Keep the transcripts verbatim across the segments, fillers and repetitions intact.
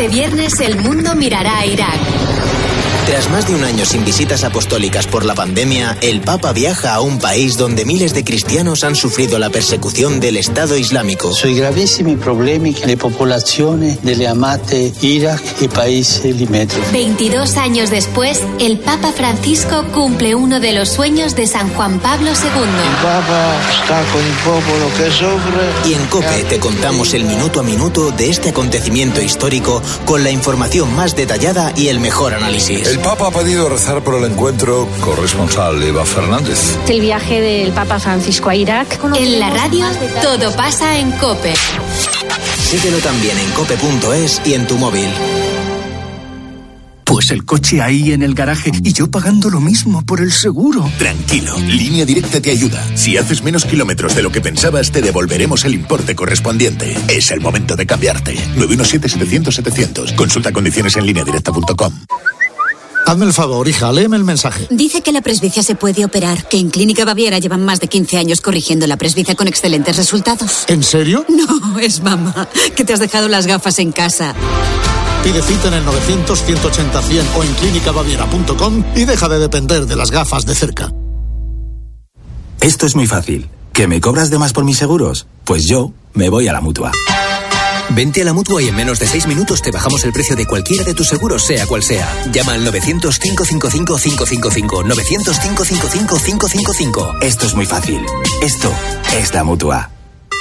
viernes el mundo mirará a Irak. Tras más de un año sin visitas apostólicas por la pandemia, el Papa viaja a un país donde miles de cristianos han sufrido la persecución del Estado Islámico. Sui gravissimi problemi che le popolazioni delle amate Iraq e paesi limitrofi. veintidós años después, el Papa Francisco cumple uno de los sueños de San Juan Pablo segundo. Il Papa sta con il popolo che soffre. Y en COPE te contamos el minuto a minuto de este acontecimiento histórico con la información más detallada y el mejor análisis. El Papa ha pedido rezar por el encuentro. Corresponsal Eva Fernández. El viaje del Papa Francisco a Irak. En la radio, todo pasa en COPE. Síguelo también en cope punto es y en tu móvil. Pues el coche ahí en el garaje y yo pagando lo mismo por el seguro. Tranquilo, Línea Directa te ayuda. Si haces menos kilómetros de lo que pensabas, te devolveremos el importe correspondiente. Es el momento de cambiarte. nueve uno siete, setecientos, setecientos. Consulta condiciones en línea directa punto com. Hazme el favor, hija, léeme el mensaje. Dice que la presbicia se puede operar, que en Clínica Baviera llevan más de quince años corrigiendo la presbicia con excelentes resultados. ¿En serio? No, es mamá, que te has dejado las gafas en casa. Pide cita en el novecientos, ciento ochenta, cien o en clínica baviera punto com y deja de depender de las gafas de cerca. Esto es muy fácil. ¿Que me cobras de más por mis seguros? Pues yo me voy a la Mutua. Vente a la Mutua y en menos de seis minutos te bajamos el precio de cualquiera de tus seguros, sea cual sea. Llama al novecientos, cinco cinco cinco, cinco cinco cinco. novecientos, cinco cinco cinco, cinco cinco cinco. Esto es muy fácil. Esto es la Mutua.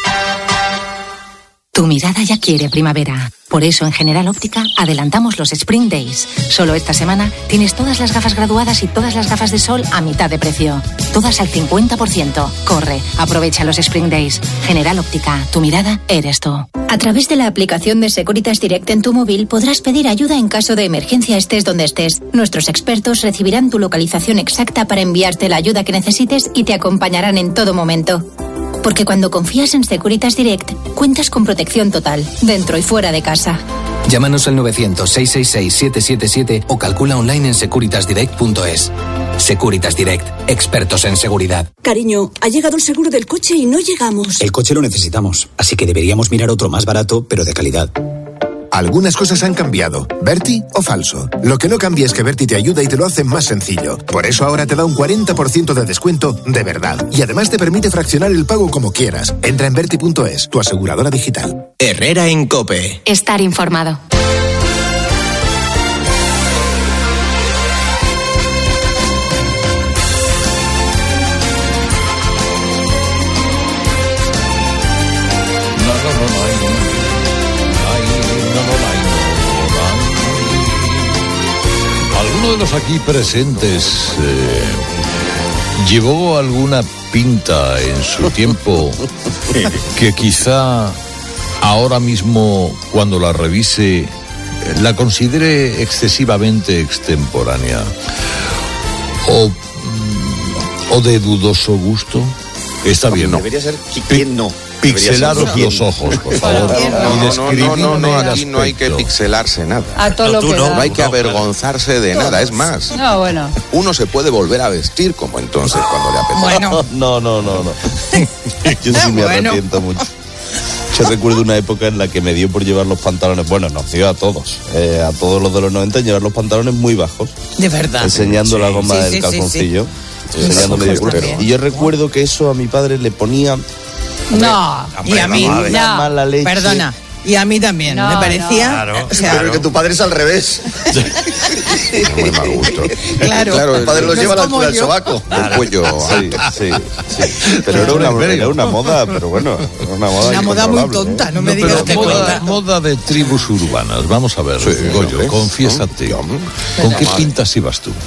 Tu mirada ya quiere primavera. Por eso, en General Óptica, adelantamos los Spring Days. Solo esta semana tienes todas las gafas graduadas y todas las gafas de sol a mitad de precio. Todas al cincuenta por ciento. Corre, aprovecha los Spring Days. General Óptica, tu mirada eres tú. A través de la aplicación de Securitas Direct en tu móvil podrás pedir ayuda en caso de emergencia estés donde estés. Nuestros expertos recibirán tu localización exacta para enviarte la ayuda que necesites y te acompañarán en todo momento. Porque cuando confías en Securitas Direct, cuentas con protección total, dentro y fuera de casa. Llámanos al novecientos, seiscientos sesenta y seis, setecientos setenta y siete o calcula online en securitas direct punto es. Securitas Direct, expertos en seguridad. Cariño, ha llegado el seguro del coche y no llegamos. El coche lo necesitamos, así que deberíamos mirar otro más barato, pero de calidad. Algunas cosas han cambiado. ¿Berti o falso? Lo que no cambia es que Berti te ayuda y te lo hace más sencillo. Por eso ahora te da un cuarenta por ciento de descuento de verdad. Y además te permite fraccionar el pago como quieras. Entra en berti punto es, tu aseguradora digital. Herrera en COPE. Estar informado. ¿Alguno de los aquí presentes eh, llevó alguna pinta en su tiempo que quizá ahora mismo, cuando la revise, la considere excesivamente extemporánea o, o de dudoso gusto? Está bien, ¿no? Debería ser quién no. Pixelaros los ojos, por favor. No, no, no, no, aquí no hay que pixelarse nada. A todo lo que no, da. no hay que avergonzarse de nada, es más. No, bueno. Uno se puede volver a vestir como entonces cuando le apetece. Bueno. No, no, no, no. Yo sí me Bueno. arrepiento mucho. Yo recuerdo una época en la que me dio por llevar los pantalones, bueno, nos dio a todos, eh, a todos los de los noventa, llevar los pantalones muy bajos. De verdad. Enseñando Sí. la goma Sí, del sí, sí, calzoncillo. sí. Enseñando Sí, medio sí, culero. también. Y yo recuerdo que eso a mi padre le ponía... No, y a mí, Hombre, no, mala leche. perdona. Y a mí también, No, me parecía... no. O sea, Pero es que tu padre es al revés. Muy mal gusto. Claro. Claro, el padre No los es lleva a la como altura del yo. sobaco. El cuello. Sí, sí, sí. Pero era una, era una moda, pero bueno, era una moda Una moda muy incontrolable, tonta, ¿eh? no me No, digas pero que moda, cuenta. moda de tribus urbanas. Vamos a ver, Sí, Goyo, ¿ves? confiésate. ¿Con qué pintas ibas tú?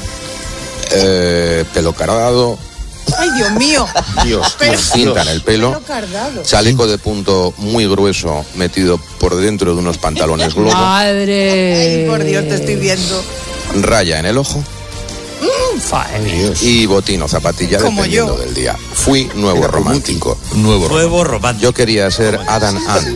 Eh, pelo cargado. Ay, Dios mío. Dios, Pero- cinta en el pelo. Pelo cardado. Chaleco de punto muy grueso metido por dentro de unos pantalones globo. Madre. Ay, por Dios, te estoy viendo. Raya en el ojo. Mm, fine. Y botín o zapatilla Como dependiendo yo. del día. Fui nuevo romántico. Nuevo, Nuevo romántico. Yo quería ser Adam Ant,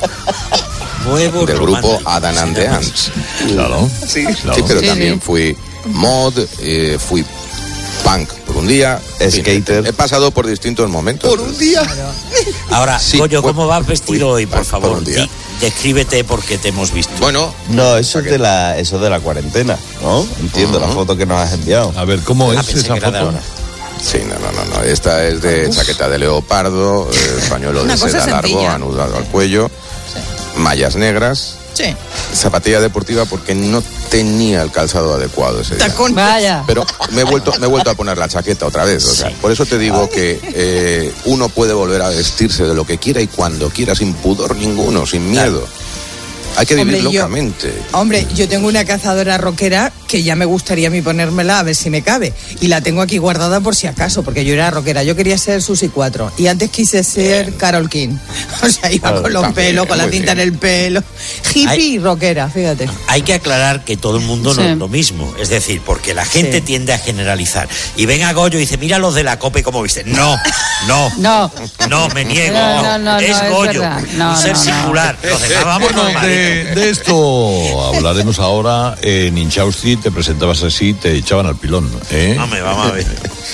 Nuevo del romántico. grupo Adam and the Ants. Claro. Sí, claro. sí, pero Sí, también sí. fui mod, eh, fui punk por un día. En fin, Skater. he pasado por distintos momentos. día? Ahora, Sí, Goyo, fue- ¿cómo vas vestido fui hoy, por punk favor? un día. Di- descríbete porque te hemos visto. Bueno. No, eso es de la, eso es de la cuarentena, ¿no? Entiendo, uh-huh. La foto que nos has enviado. A ver, ¿cómo ah, es esa foto? Sí, no, no, no, no. Esta es de Uf. chaqueta de leopardo, eh, pañuelo de seda largo, anudado al cuello, sí. mallas negras, sí. zapatilla deportiva porque no tenía el calzado adecuado ese día. Tacón. Vaya. Pero me he vuelto, me he vuelto a poner la chaqueta otra vez. O sea, sí. Por eso te digo Ay. que eh, uno puede volver a vestirse de lo que quiera y cuando quiera, sin pudor ninguno, sin miedo. Hay que vivir hombre, locamente. Yo, hombre, yo tengo una cazadora rockera que ya me gustaría a mí ponérmela a ver si me cabe. Y la tengo aquí guardada por si acaso, porque yo era rockera. Yo quería ser Susi cuatro. Y antes quise ser bien. Carol King. O sea, iba claro, con los también, pelos, con la tinta bien. en el pelo. Hippie hay, y rockera, fíjate. Hay que aclarar que todo el mundo sí. no es lo mismo. Es decir, porque la gente sí. tiende a generalizar. Y ven a Goyo y dice, mira los de la COPE como viste. No, no. No. No, me niego. No, no, no, es no, Goyo. Es no, un ser no, singular. No. Los demás vamos bueno, normal. De, de esto hablaremos ahora. En Inchausti te presentabas así, te echaban al pilón, ¿eh? No me vamos a ver.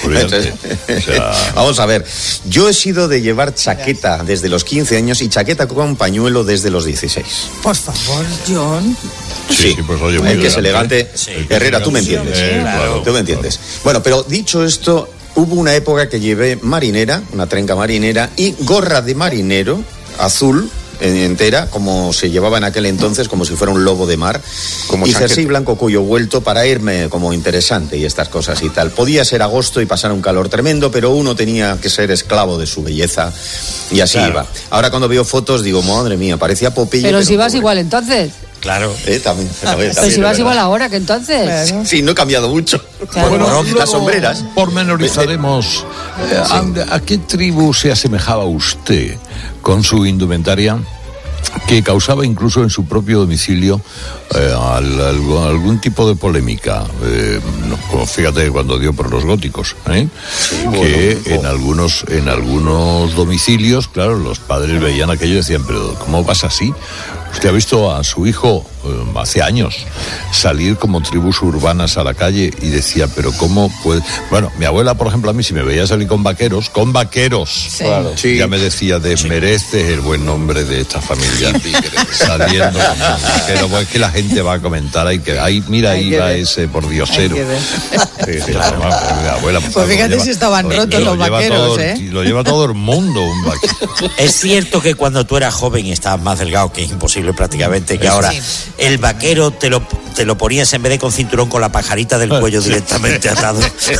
O sea, vamos a ver. Yo he sido de llevar chaqueta desde los quince años y chaqueta con pañuelo desde los dieciséis. Por favor, John. Sí, sí pues oye, muy el que es elegante. Sí. Herrera, tú me entiendes. Sí, claro, tú me entiendes. Claro. Bueno, pero dicho esto, hubo una época que llevé marinera, una trenca marinera y gorra de marinero azul entera, como se llevaba en aquel entonces, como si fuera un lobo de mar, como y jersey blanco cuello vuelto para irme como interesante y estas cosas y tal. Podía ser agosto y pasar un calor tremendo, pero uno tenía que ser esclavo de su belleza y así claro. iba. Ahora cuando veo fotos digo, madre mía, parecía Popeye. Pero, pero si vas pobre. igual entonces. Claro. Eh, también, también, pero si vas igual ahora que entonces. Claro. Sí, no he cambiado mucho. Claro. Bueno, bueno las sombreras. Pormenorizaremos. Eh, sí. ¿A qué tribu se asemejaba usted con su indumentaria? Que causaba incluso en su propio domicilio eh, al, al, algún tipo de polémica. Eh, no, fíjate cuando dio por los góticos, ¿eh? Sí, que bueno, en algunos en algunos domicilios, claro, los padres veían aquello y decían, pero ¿cómo vas así? Usted ha visto a su hijo eh, hace años salir como tribus urbanas a la calle y decía, pero ¿cómo puede? Bueno, mi abuela, por ejemplo, a mí si me veía salir con vaqueros, con vaqueros, sí. Claro, sí. ya me decía, desmereces el buen nombre de esta familia. Saliendo con vaqueros, pues es que la gente va a comentar, hay que, ahí, mira, ahí va ese pordiosero. Sí, sí, claro. Mi abuela, pues, pues fíjate lleva, si estaban rotos lo, los vaqueros, todo, ¿eh? Lo lleva todo el mundo un vaquero. Es cierto que cuando tú eras joven y estabas más delgado, que es imposible prácticamente, que ahora sí. el vaquero te lo, te lo ponías en vez de con cinturón con la pajarita del cuello directamente atado.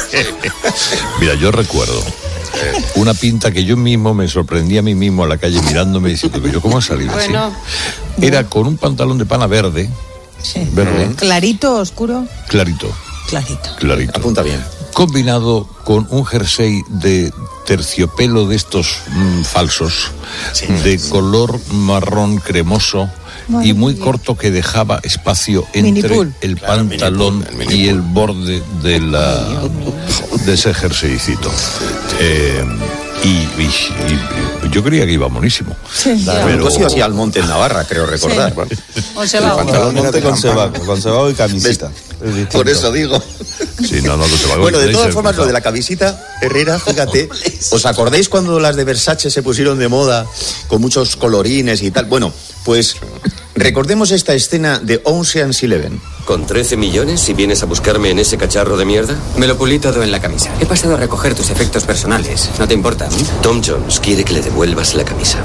Mira, yo recuerdo eh, una pinta que yo mismo me sorprendí a mí mismo a la calle mirándome y diciendo, pero yo ¿cómo he salido bueno, así? Era con un pantalón de pana verde. Sí. Verde. ¿Clarito, oscuro? Clarito. Clarito. Clarito. Apunta bien. Combinado con un jersey de terciopelo de estos mmm, falsos, sí, de sí. color marrón cremoso y muy corto que dejaba espacio entre el claro, pantalón el el y el borde de la de ese jerseycito. Eh, y, y, y yo creía que iba monísimo. Sí, pero tú has ido así al monte en Navarra, creo recordar. Sí. O se va. El monte con cebado, con cebado y camisita. Por eso digo. Sí, no, no, no te va a bueno, de todas formas, lo de la camisita, Herrera, fíjate, ¿os acordáis cuando las de Versace se pusieron de moda con muchos colorines y tal? Bueno, pues recordemos esta escena de Ocean's Eleven. ¿Con trece millones si vienes a buscarme en ese cacharro de mierda? Me lo pulí todo en la camisa. He pasado a recoger tus efectos personales. ¿No te importa? Tom Jones quiere que le devuelvas la camisa.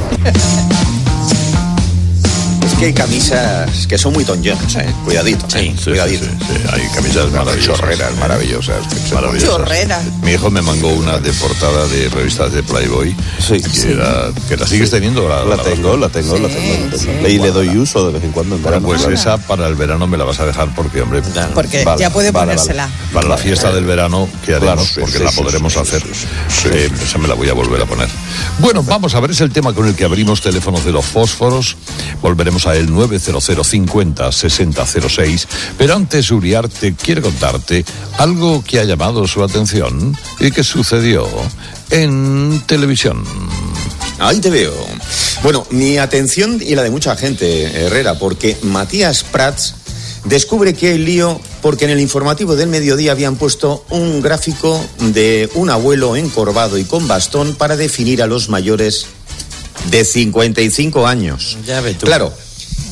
Que hay camisas que son muy Tom Jones, ¿eh? Cuidadito, sí, sí, cuidadito. Sí, sí, sí. Hay camisas maravillosas. Chorreras, maravillosas. maravillosas. Chorreras. Mi hijo me mandó una de portada de revistas de Playboy. Sí. Que, sí. Era, que la sigues sí. teniendo. La, la, la tengo, la tengo, sí, la tengo. Sí. Y le doy uso de vez en cuando. En bueno, verano, pues claro. esa para el verano me la vas a dejar porque, hombre. Porque vale, ya puede vale, ponérsela. Vale. Para la fiesta del verano que haremos, claro, porque sí, la podremos sí, hacer. Sí, sí. Eh, esa me la voy a volver a poner. Bueno, vamos a ver, es el tema con el que abrimos teléfonos de los fósforos. Volveremos a el nueve cero cero cincuenta sesenta cero seis. Pero antes, Uriarte quiere contarte algo que ha llamado su atención y que sucedió en televisión. Ahí te veo. Bueno, mi atención y la de mucha gente, Herrera, porque Matías Prats descubre que hay lío porque en el informativo del mediodía habían puesto un gráfico de un abuelo encorvado y con bastón para definir a los mayores de cincuenta y cinco años. Ya ves tú. Claro,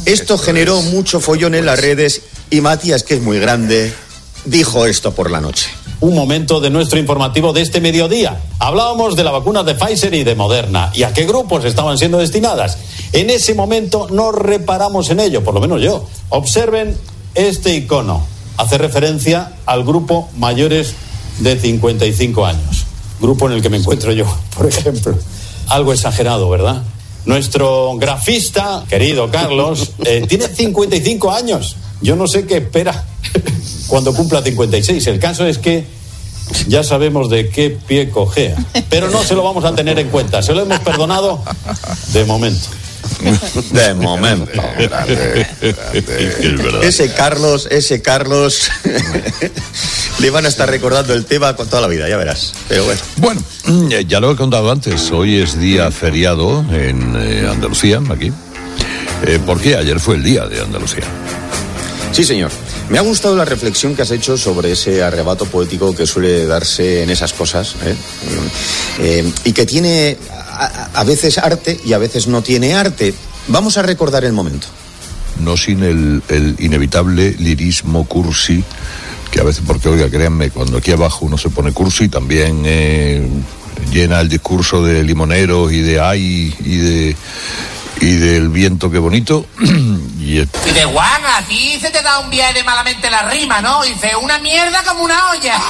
Esto generó mucho follón en las redes y Matías, que es muy grande, dijo esto por la noche. Un momento de nuestro informativo de este mediodía. Hablábamos de la vacuna de Pfizer y de Moderna y a qué grupos estaban siendo destinadas. En ese momento no reparamos en ello, por lo menos yo. Observen este icono. Hace referencia al grupo mayores de cincuenta y cinco años. Grupo en el que me encuentro yo, por ejemplo. Algo exagerado, ¿verdad? Nuestro grafista, querido Carlos, eh, tiene cincuenta y cinco años. Yo no sé qué espera cuando cumpla cincuenta y seis. El caso es que ya sabemos de qué pie cojea. Pero no se lo vamos a tener en cuenta. Se lo hemos perdonado de momento. De momento. Grande, grande. Ese Carlos, ese Carlos, le van a estar recordando el tema con toda la vida, ya verás. Pero bueno. Bueno, ya lo he contado antes. Hoy es día feriado en eh, Andalucía, aquí. Eh, porque ayer fue el día de Andalucía. Sí, señor. Me ha gustado la reflexión que has hecho sobre ese arrebato poético que suele darse en esas cosas, ¿eh? Eh, y que tiene a, a veces arte y a veces no tiene arte. Vamos a recordar el momento. No sin el, el inevitable lirismo cursi, que a veces, porque oiga, créanme, cuando aquí abajo uno se pone cursi, también eh, llena el discurso de limoneros y de ay y de... y del viento qué bonito. y, el... y de Juan, a ti se te da un viaje malamente la rima, ¿no? Dice, una mierda como una olla.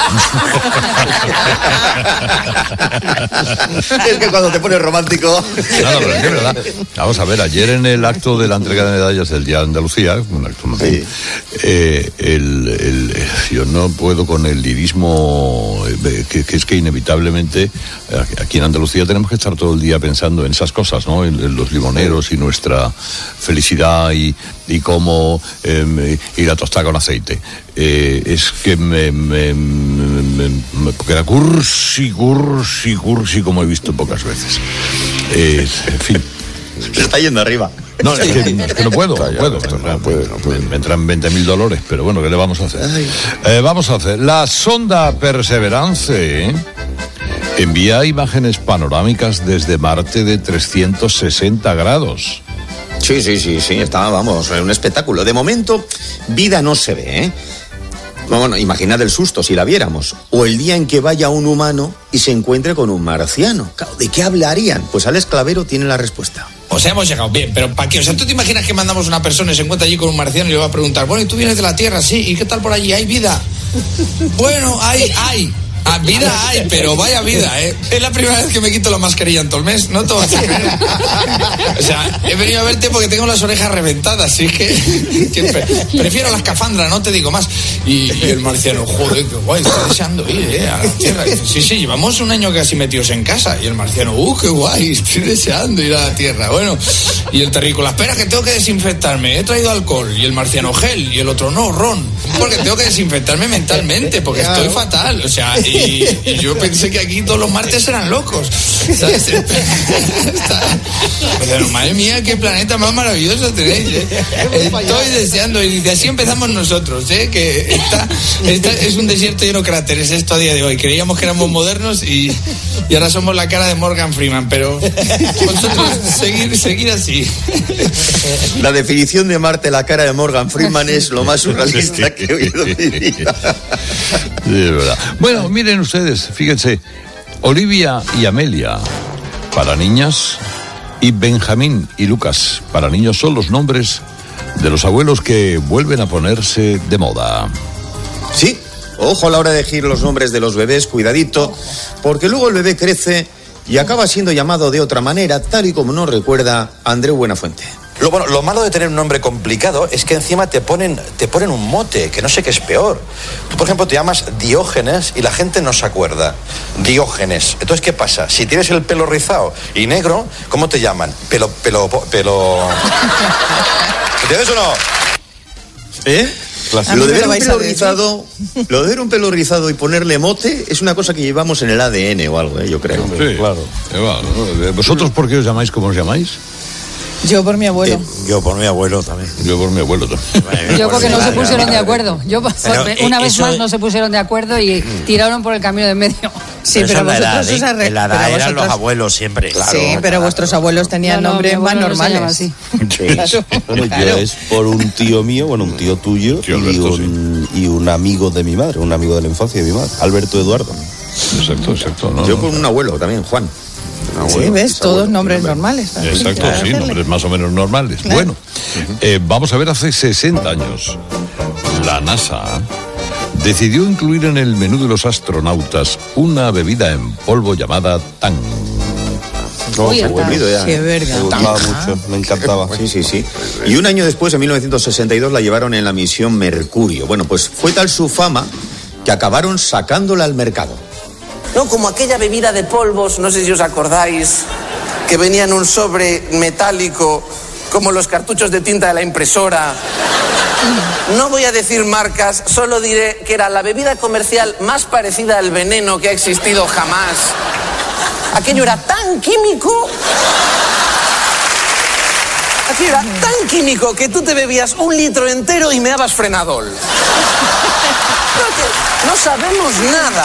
Es que cuando te pones romántico... Claro, pero es que es verdad. Vamos a ver, ayer en el acto de la entrega de medallas del Día de Andalucía, un acto sí. eh, el, el, yo no puedo con el lirismo, eh, que, que es que inevitablemente aquí en Andalucía tenemos que estar todo el día pensando en esas cosas, ¿no? En, en los limoneros y nuestra felicidad y, y cómo eh, ir a tostar con aceite. Eh, es que me, me, me, me, me porque era cursi, cursi, cursi, como he visto pocas veces. Eh, en fin. Se está yendo arriba. No, es que, es que no puedo, no puedo. No puede, no puede. Me entran veinte mil dólares, pero bueno, ¿qué le vamos a hacer? Eh, vamos a hacer. La sonda Perseverance envía imágenes panorámicas desde Marte de trescientos sesenta grados. Sí, sí, sí, sí, está, vamos, un espectáculo. De momento, vida no se ve, ¿eh? Bueno, imaginad el susto si la viéramos. O el día en que vaya un humano y se encuentre con un marciano. Claro, ¿de qué hablarían? Pues Alex Clavero tiene la respuesta. O sea, hemos llegado bien, pero ¿para qué? O sea, ¿tú te imaginas que mandamos a una persona y se encuentra allí con un marciano y le va a preguntar, bueno, ¿y tú vienes de la Tierra? Sí, ¿y qué tal por allí? ¿Hay vida? Bueno, hay, hay. Ah, vida hay, pero vaya vida, ¿eh? Es la primera vez que me quito la mascarilla en todo el mes, no todo. O sea, he venido a verte porque tengo las orejas reventadas, así que, que pre prefiero la escafandra, no te digo más. Y, y el marciano, joder, qué guay, estoy deseando ir, ¿eh? A la Tierra. Y dice, sí, sí, llevamos un año casi metidos en casa. Y el marciano, uh, qué guay, estoy deseando ir a la Tierra. Bueno, y el terrícola, espera que tengo que desinfectarme, he traído alcohol. Y el marciano, gel. Y el otro, no, ron. Porque tengo que desinfectarme mentalmente, porque estoy fatal. O sea, y, y yo pensé que aquí todos los martes eran locos, ¿sabes? Pero, madre mía, qué planeta más maravilloso tenéis, ¿eh? Estoy deseando, y de así empezamos nosotros, ¿eh? Que esta, esta es un desierto lleno de cráteres esto a día de hoy. Creíamos que éramos modernos y, y ahora somos la cara de Morgan Freeman, pero vosotros seguir, seguir así. La definición de Marte, la cara de Morgan Freeman, es lo más surrealista que he oído en mi vida. De verdad. Bueno, miren ustedes, fíjense, Olivia y Amelia para niñas y Benjamín y Lucas para niños son los nombres de los abuelos que vuelven a ponerse de moda. Sí, ojo a la hora de elegir los nombres de los bebés, cuidadito, porque luego el bebé crece y acaba siendo llamado de otra manera, tal y como nos recuerda Andreu Buenafuente. Lo, bueno, lo malo de tener un nombre complicado es que encima te ponen, te ponen un mote, que no sé qué es peor. Tú, por ejemplo, te llamas Diógenes y la gente no se acuerda. Diógenes. Entonces, ¿qué pasa? Si tienes el pelo rizado y negro, ¿cómo te llaman? Pelo, pelo, pelo... ¿Entiendes o no? ¿Eh? Lo de ver un pelo rizado, lo de ver un pelo rizado y ponerle mote es una cosa que llevamos en el A D N o algo, ¿eh? Yo creo. Sí, claro. ¿Vosotros por qué os llamáis como os llamáis? Yo por mi abuelo. Eh, yo por mi abuelo también. Yo por mi abuelo también. Yo porque no se pusieron de acuerdo. Yo, Pero, una vez más no se pusieron de acuerdo y tiraron por el camino de medio. Sí, pero, pero eso vosotros es la edad, os ¿eh? arre- En la edad pero eran vosotros- los abuelos siempre. Claro, sí, pero claro. vuestros abuelos tenían No, no, nombres mi más abuelo no se llama normales. así. Claro. Bueno, yo Claro. es por un tío mío, bueno, un tío tuyo Tío y, Alberto, un, y un amigo de mi madre, un amigo de la infancia de mi madre, Alberto Eduardo. Exacto, exacto. No, Yo no. por un abuelo también, Juan. Un abuelo, Sí, ves, bisabuelo, todos nombres nombre. normales. así, Exacto, para sí, hacerle. nombres más o menos normales. Claro. Bueno, eh, vamos a ver, hace sesenta años, la NASA decidió incluir en el menú de los astronautas una bebida en polvo llamada Tang. No, Uy, qué está. bueno, ya. Sí, es verdad. Me gustaba Ajá. mucho, me encantaba. Sí, sí, sí. Y un año después, en mil novecientos sesenta y dos, la llevaron en la misión Mercurio. Bueno, pues fue tal su fama que acabaron sacándola al mercado. No, como aquella bebida de polvos, no sé si os acordáis, que venía en un sobre metálico, como los cartuchos de tinta de la impresora. No voy a decir marcas, solo diré que era la bebida comercial más parecida al veneno que ha existido jamás. Aquello era tan químico. Aquello era tan químico que tú te bebías un litro entero y meabas Frenadol. Creo que no sabemos nada.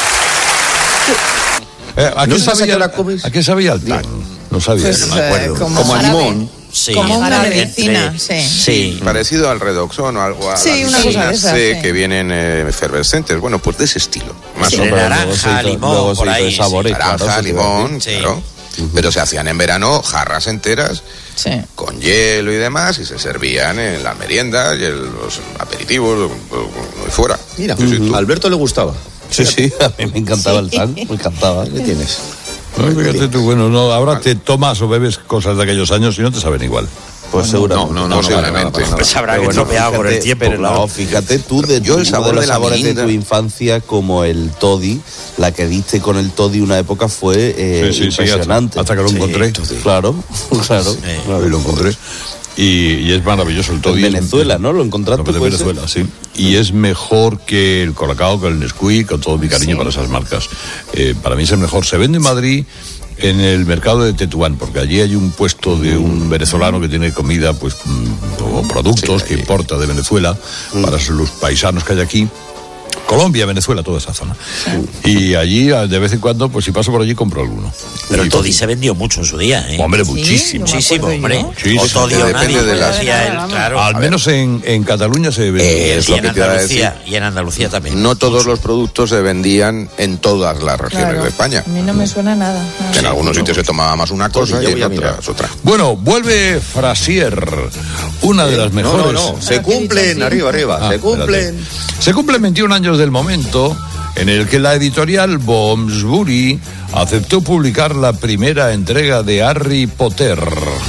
Eh, ¿a, ¿No qué sabes a sabía, qué la comes? ¿A qué sabía el Tang? No sabía. Pues, no me acuerdo. eh, como Como a jarabe. limón. Sí. Como una Entre- medicina, sí. Sí. Parecido al redoxón o algo a Sí, la una cosa vitamina de esas, C sí. que vienen eh, efervescentes. Bueno, pues de ese estilo. Más Sí, o de menos. naranja, limón, luego se por hizo ahí, de sí. sabores, Naranja, claro, eso te iba a limón, decir. claro. Pero se hacían en verano jarras enteras Sí. con hielo y demás y se servían en las meriendas y en los aperitivos, y fuera. Mira, Sí, sí, tú. a Alberto le gustaba. Sí, sí, a mí me encantaba el Tang, me encantaba. ¿Qué tienes? No, fíjate tú, bueno, no, ahora te tomas o bebes cosas de aquellos años y no te saben igual. Pues seguramente. No, no, no, posiblemente. para nada, para nada. Pues habrá que Pero bueno, estropeado con el fíjate, tiempo, pero claro. no, fíjate tú de, Yo el uno sabor de los de la sabores de mirinda. tu infancia como el toddy, la que diste con el toddy una época fue eh, Sí, sí, sí, impresionante. hasta, hasta que lo Sí, encontré. Claro, claro. Sí. claro. Y lo encontré. Y, y es maravilloso el toddy. En Venezuela, ¿no? ¿Lo encontraste? De puede Venezuela, sí. Y es mejor que el Colacao, que el Nesquik, con todo mi cariño para esas marcas. Eh, para mí es el mejor. Se vende en Madrid en el mercado de Tetuán, porque allí hay un puesto de un venezolano que tiene comida, pues, mm, o productos que importa de Venezuela para los paisanos que hay aquí. Colombia, Venezuela, toda esa zona. Y allí, de vez en cuando, pues si paso por allí, compro alguno. Pero el Y- toddy se vendió mucho en su día, ¿eh? Hombre, muchísimo. Muchísimo, hombre. Sí, o sí, toddy sí, o depende nadie, de las- decía él, claro. Al menos en, en Cataluña se vende. Eh, es y lo en que te iba a Andalucía, decir. y en Andalucía también. No todos los productos se vendían en todas las regiones Claro. de España. A mí no me suena nada. nada. En algunos sitios se tomaba más una cosa ya y voy en a mirar. otras otra. Bueno, vuelve Frasier, una de las No, mejores. no, no. Se cumplen, arriba, arriba. Ah, Se cumplen. espérate. Se cumplen veintiún años del momento en el que la editorial Bloomsbury aceptó publicar la primera entrega de Harry Potter.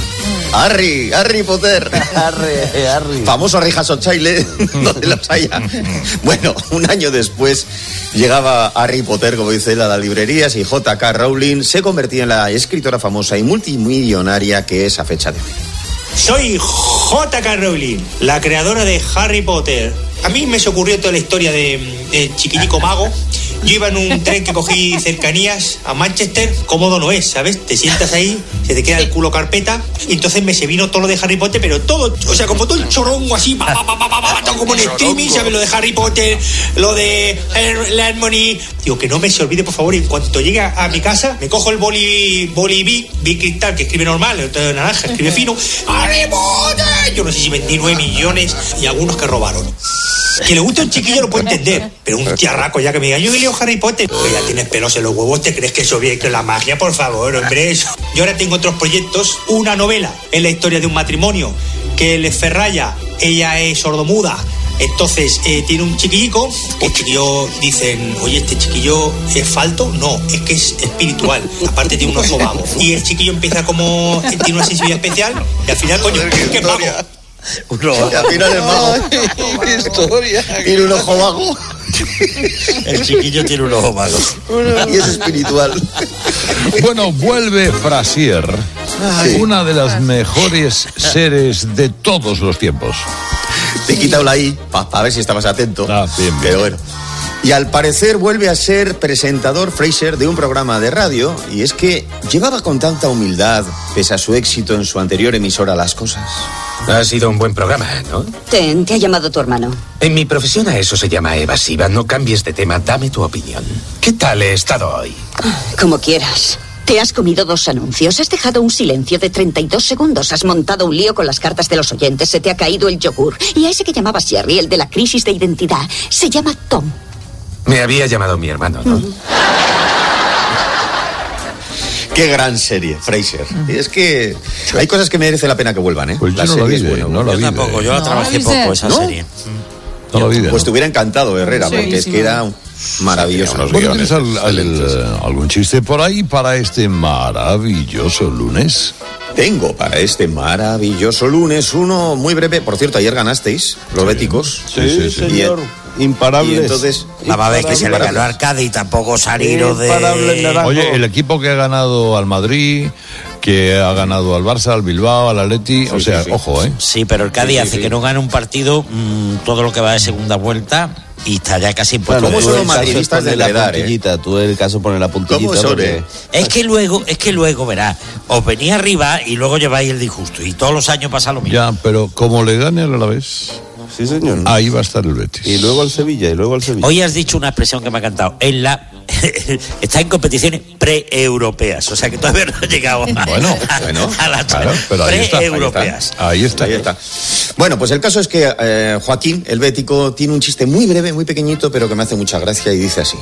Harry, Harry Potter. Harry, Harry. Famoso Harry Hassotchaile, donde los haya. Bueno, un año después llegaba Harry Potter, como dice él, a las librerías y J K Rowling se convertía en la escritora famosa y multimillonaria que es a fecha de hoy. Soy J K Rowling, la creadora de Harry Potter. A mí me se ocurrió toda la historia de, de Chiquillico Mago. Yo iba en un tren que cogí cercanías a Manchester. Cómodo no es, ¿sabes? Te sientas ahí, se te queda el culo carpeta. Y entonces me se vino todo lo de Harry Potter, pero todo, o sea, como todo el chorongo así, pa, pa, pa, pa, pa, pa, todo como en streaming, ¿sabes? Lo de Harry Potter, lo de Her- la Hermione. Digo, que no me se olvide, por favor, y en cuanto llegue a, a mi casa, me cojo el boli, boli Bic, Bic Cristal, que escribe normal, el otro de naranja, escribe fino. ¡Harry Potter! Yo no sé si vendí nueve millones y algunos que robaron. Que le gusta a un chiquillo lo puedo entender, pero un tiarraco ya que me diga, yo he leído Harry Potter, oye, ya tienes pelos en los huevos, ¿te crees que eso viene con la magia? Por favor, hombre, eso. Yo ahora tengo otros proyectos, una novela, es la historia de un matrimonio que le ferraya, ella es sordomuda, entonces eh, tiene un chiquillico, el chiquillo dicen, oye, este chiquillo es falto, no, es que es espiritual, aparte tiene un ojo vago, y el chiquillo empieza como, tiene una sensibilidad especial, y al final, coño, ¿qué vago? Uno, y al final el mago. ¡Qué historia! Tiene un ojo vago. El chiquillo tiene un ojo vago. Y es espiritual. Bueno, vuelve Frasier, una de las mejores series de todos los tiempos. Te he quitado la I para ver si estabas atento. Ah, bien, bien. Pero bueno. Y al parecer vuelve a ser presentador Fraser de un programa de radio. Y es que llevaba con tanta humildad, pese a su éxito en su anterior emisora, las cosas. Ha sido un buen programa, ¿no? Ten, te ha llamado tu hermano. En mi profesión a eso se llama evasiva. No cambies de tema, dame tu opinión. ¿Qué tal he estado hoy? Como quieras. Te has comido dos anuncios, has dejado un silencio de treinta y dos segundos, has montado un lío con las cartas de los oyentes, se te ha caído el yogur. Y a ese que llamabas Jerry, el de la crisis de identidad, se llama Tom. Me había llamado mi hermano, ¿no? Uh-huh. Qué gran serie, Frasier. Uh-huh. Es que hay cosas que merece la pena que vuelvan, ¿eh? Pues la yo no la vi, bueno, no la yo vi, tampoco, yo la no, trabajé poco, esa ¿no? serie. No la vi, pues ¿no? te hubiera encantado, Herrera, sí, porque es sí, que era maravilloso. Sí, bueno, ¿tienes al, al, algún chiste por ahí para este maravilloso lunes? Tengo para este maravilloso lunes uno muy breve. Por cierto, ayer ganasteis, los béticos. Sí, sí, sí, señor. Imparables. Y entonces, la va a ver que se le ganó al Cádiz y tampoco salieron de... Oye, el equipo que ha ganado al Madrid, que ha ganado al Barça, al Bilbao, al Atleti, sí, o sea, sí, sí. ojo, ¿eh? Sí, pero el Cádiz sí, sí, hace sí. que no gane un partido mmm, todo lo que va de segunda vuelta y está ya casi impuesto. ¿Cómo son los madridistas de la edad, eh? Tú el caso pone la puntillita. ¿Cómo son, eh? Es que luego, es que luego, verás, os venía arriba y luego lleváis el disgusto y todos los años pasa lo mismo. Ya, pero como le gane al Alavés... Sí, señor. Ahí va a estar el Betis. Y luego el Sevilla, y luego el Sevilla. Hoy has dicho una expresión que me ha encantado. En la está en competiciones pre-europeas. O sea que todavía no ha llegado a, bueno, bueno, a las claro, pre-europeas. Ahí está, ahí está. Bueno, pues el caso es que eh, Joaquín, el bético, tiene un chiste muy breve, muy pequeñito, pero que me hace mucha gracia y dice así.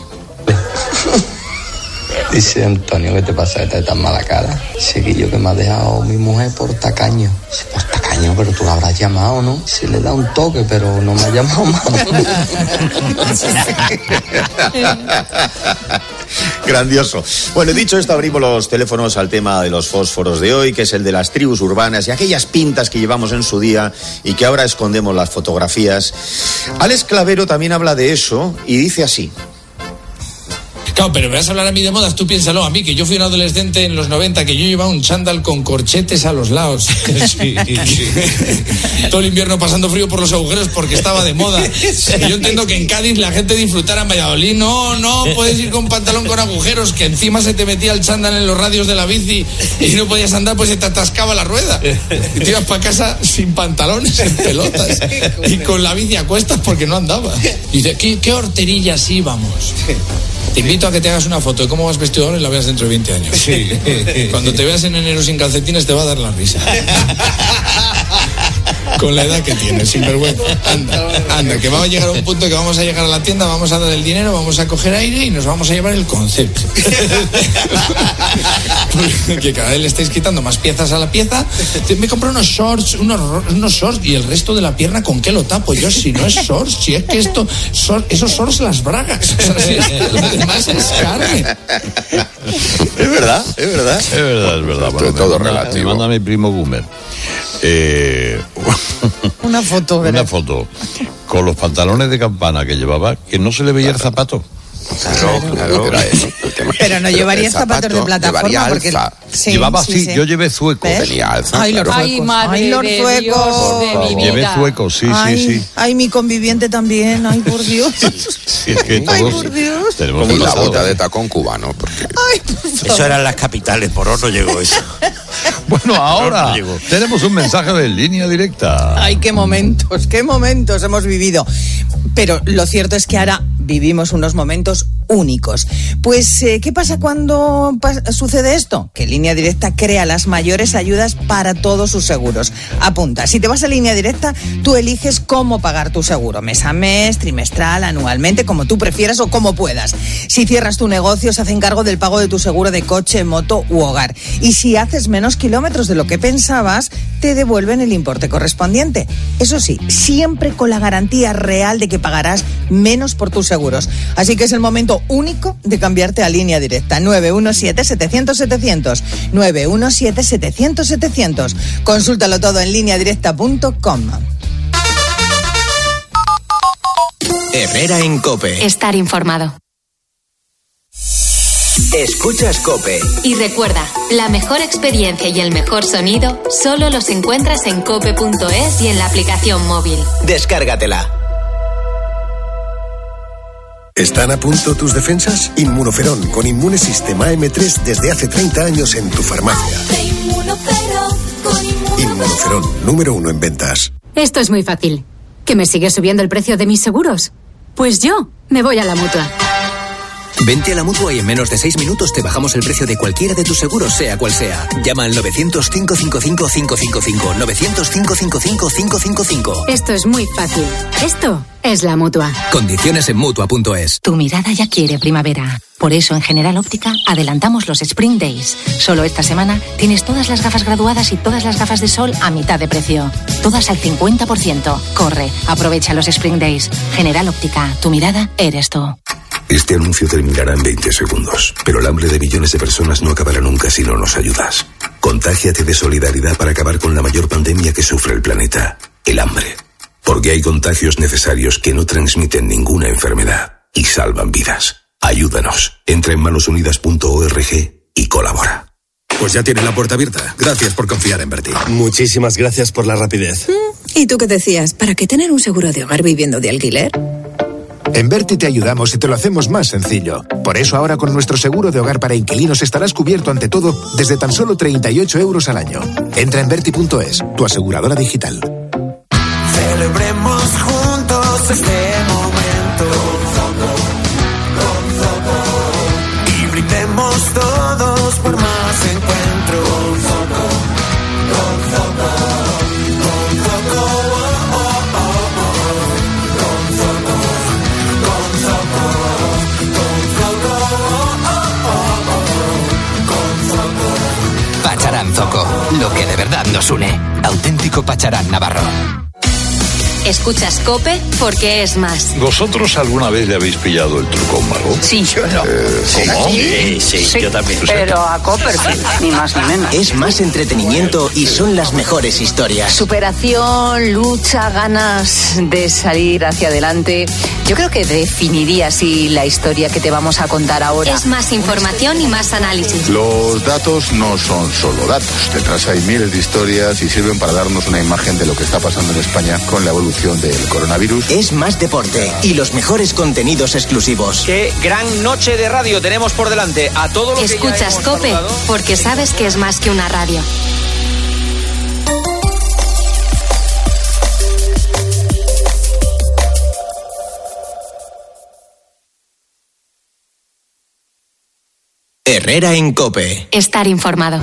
Dice Antonio, ¿qué te pasa? ¿Estás tan mala cara? Dice que yo que me ha dejado mi mujer por tacaño. Dice, por tacaño, pero tú la habrás llamado, ¿no? Se le da un toque, pero no me ha llamado más. Grandioso. Bueno, dicho esto, abrimos los teléfonos al tema de los fósforos de hoy, que es el de las tribus urbanas y aquellas pintas que llevamos en su día y que ahora escondemos las fotografías. Alex Clavero también habla de eso y dice así. Claro, pero me vas a hablar a mí de modas, tú piénsalo, a mí, que yo fui un adolescente en los noventa, que yo llevaba un chándal con corchetes a los lados. Sí, sí. Todo el invierno pasando frío por los agujeros porque estaba de moda. Y yo entiendo que en Cádiz la gente disfrutara, en Valladolid, no, no, puedes ir con pantalón con agujeros, que encima se te metía el chándal en los radios de la bici y no podías andar, pues se te atascaba la rueda. Y te ibas para casa sin pantalones, en pelotas. Y con la bici a cuestas porque no andaba. Y dice, ¿qué, qué horterillas íbamos? Te invito a que te hagas una foto de cómo vas vestido ahora y la veas dentro de veinte años. Sí. Cuando te veas en enero sin calcetines te va a dar la risa. Con la edad que tienes, sin vergüenza. Anda, anda, que vamos a llegar a un punto que vamos a llegar a la tienda, vamos a dar el dinero, vamos a coger aire y nos vamos a llevar el concepto. Que cada vez le estáis quitando más piezas a la pieza. Me compré unos shorts, unos, unos shorts y el resto de la pierna, ¿con qué lo tapo? Yo, si no es shorts, si es que esto, shorts, esos shorts las bragas. O sea, si es que lo demás es carne. Es verdad, es verdad. Es verdad, es verdad. Bueno, todo manda, relativo. Me manda mi primo Gumer. Eh, una foto, ¿verdad? Una foto con los pantalones de campana que llevaba, que no se le veía claro. el zapato. Claro, claro, claro. Pero no llevaría zapatos de plataforma porque sí, llevaba así, sí, sí. Yo llevé zuecos. Tenía alza. Ay, claro. Ay, madre ay, los de zuecos. De mi vida. Llevé zuecos, sí, ay, sí, sí. Ay, mi conviviente también, ay, por Dios. Sí, es que todos ay, por Dios. Tenemos y la bota de tacón cubano. Porque... Ay, por favor. Eso eran las capitales, por ahora no llegó eso. Bueno, ahora no tenemos un mensaje de línea directa. Ay, qué momentos, qué momentos hemos vivido. Pero lo cierto es que ahora vivimos unos momentos únicos. Pues, eh, ¿qué pasa cuando pa- sucede esto? Que Línea Directa crea las mayores ayudas para todos sus seguros. Apunta, si te vas a Línea Directa, tú eliges cómo pagar tu seguro, mes a mes, trimestral, anualmente, como tú prefieras o como puedas. Si cierras tu negocio, se hacen cargo del pago de tu seguro de coche, moto u hogar. Y si haces menos kilómetros de lo que pensabas, te devuelven el importe correspondiente. Eso sí, siempre con la garantía real de que pagarás menos por tus seguros. Así que es el momento único de cambiarte a Línea Directa. nueve uno siete, setecientos, setecientos. nueve uno siete, setecientos, setecientos. Consúltalo todo en línea directa punto com. Herrera en COPE. Estar informado. Escuchas COPE. Y recuerda, la mejor experiencia y el mejor sonido solo los encuentras en cope punto es y en la aplicación móvil. Descárgatela. ¿Están a punto tus defensas? Inmunoferón con Inmunesystem A M tres desde hace treinta años en tu farmacia. Inmunoferón Inmunoferón, número uno en ventas. Esto es muy fácil. ¿Que me sigue subiendo el precio de mis seguros? Pues yo me voy a la Mutua. Vente a la Mutua y en menos de seis minutos te bajamos el precio de cualquiera de tus seguros, sea cual sea. Llama al novecientos, cinco cinco cinco, cinco cinco cinco. novecientos, cinco cinco cinco, cinco cinco cinco. Esto es muy fácil. Esto es la Mutua. Condiciones en Mutua punto es. Tu mirada ya quiere primavera. Por eso en General Óptica adelantamos los Spring Days. Solo esta semana tienes todas las gafas graduadas y todas las gafas de sol a mitad de precio. Todas al cincuenta por ciento. Corre, aprovecha los Spring Days. General Óptica, tu mirada eres tú. Este anuncio terminará en veinte segundos, pero el hambre de millones de personas no acabará nunca si no nos ayudas. Contágiate de solidaridad para acabar con la mayor pandemia que sufre el planeta, el hambre. Porque hay contagios necesarios que no transmiten ninguna enfermedad y salvan vidas. Ayúdanos. Entra en manos unidas punto org y colabora. Pues ya tiene la puerta abierta. Gracias por confiar en Berti. Muchísimas gracias por la rapidez. ¿Y tú qué decías? ¿Para qué tener un seguro de hogar viviendo de alquiler? En Berti te ayudamos y te lo hacemos más sencillo. Por eso ahora con nuestro seguro de hogar para inquilinos estarás cubierto ante todo desde tan solo treinta y ocho euros al año. Entra en Berti punto es, tu aseguradora digital. Celebremos juntos este momento. Y brindemos todos por más encuentros. Pacharán Zoco, lo que de verdad nos une. Auténtico Pacharán Navarro. Escuchas COPE porque es más. ¿Vosotros alguna vez le habéis pillado el truco a un mago? Sí. Yo no. Eh, ¿Cómo? Sí, sí, sí, yo también. Pero a Copperfield, ni más ni menos. Es más entretenimiento y son las mejores historias. Superación, lucha, ganas de salir hacia adelante. Yo creo que definiría así la historia que te vamos a contar ahora. Es más información y más análisis. Los datos no son solo datos. Detrás hay miles de historias y sirven para darnos una imagen de lo que está pasando en España con la evolución del coronavirus. Es más deporte y los mejores contenidos exclusivos. Qué gran noche de radio tenemos por delante. A todo lo Escuchas que ya COPE saludado. porque sabes que es más que una radio. Herrera en COPE. Estar informado.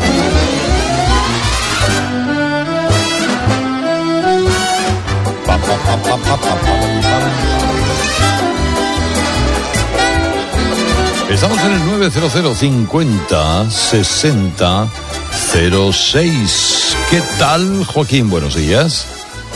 Estamos en el nueve cero cero cincuenta sesenta cero seis. ¿Qué tal, Joaquín? Buenos días.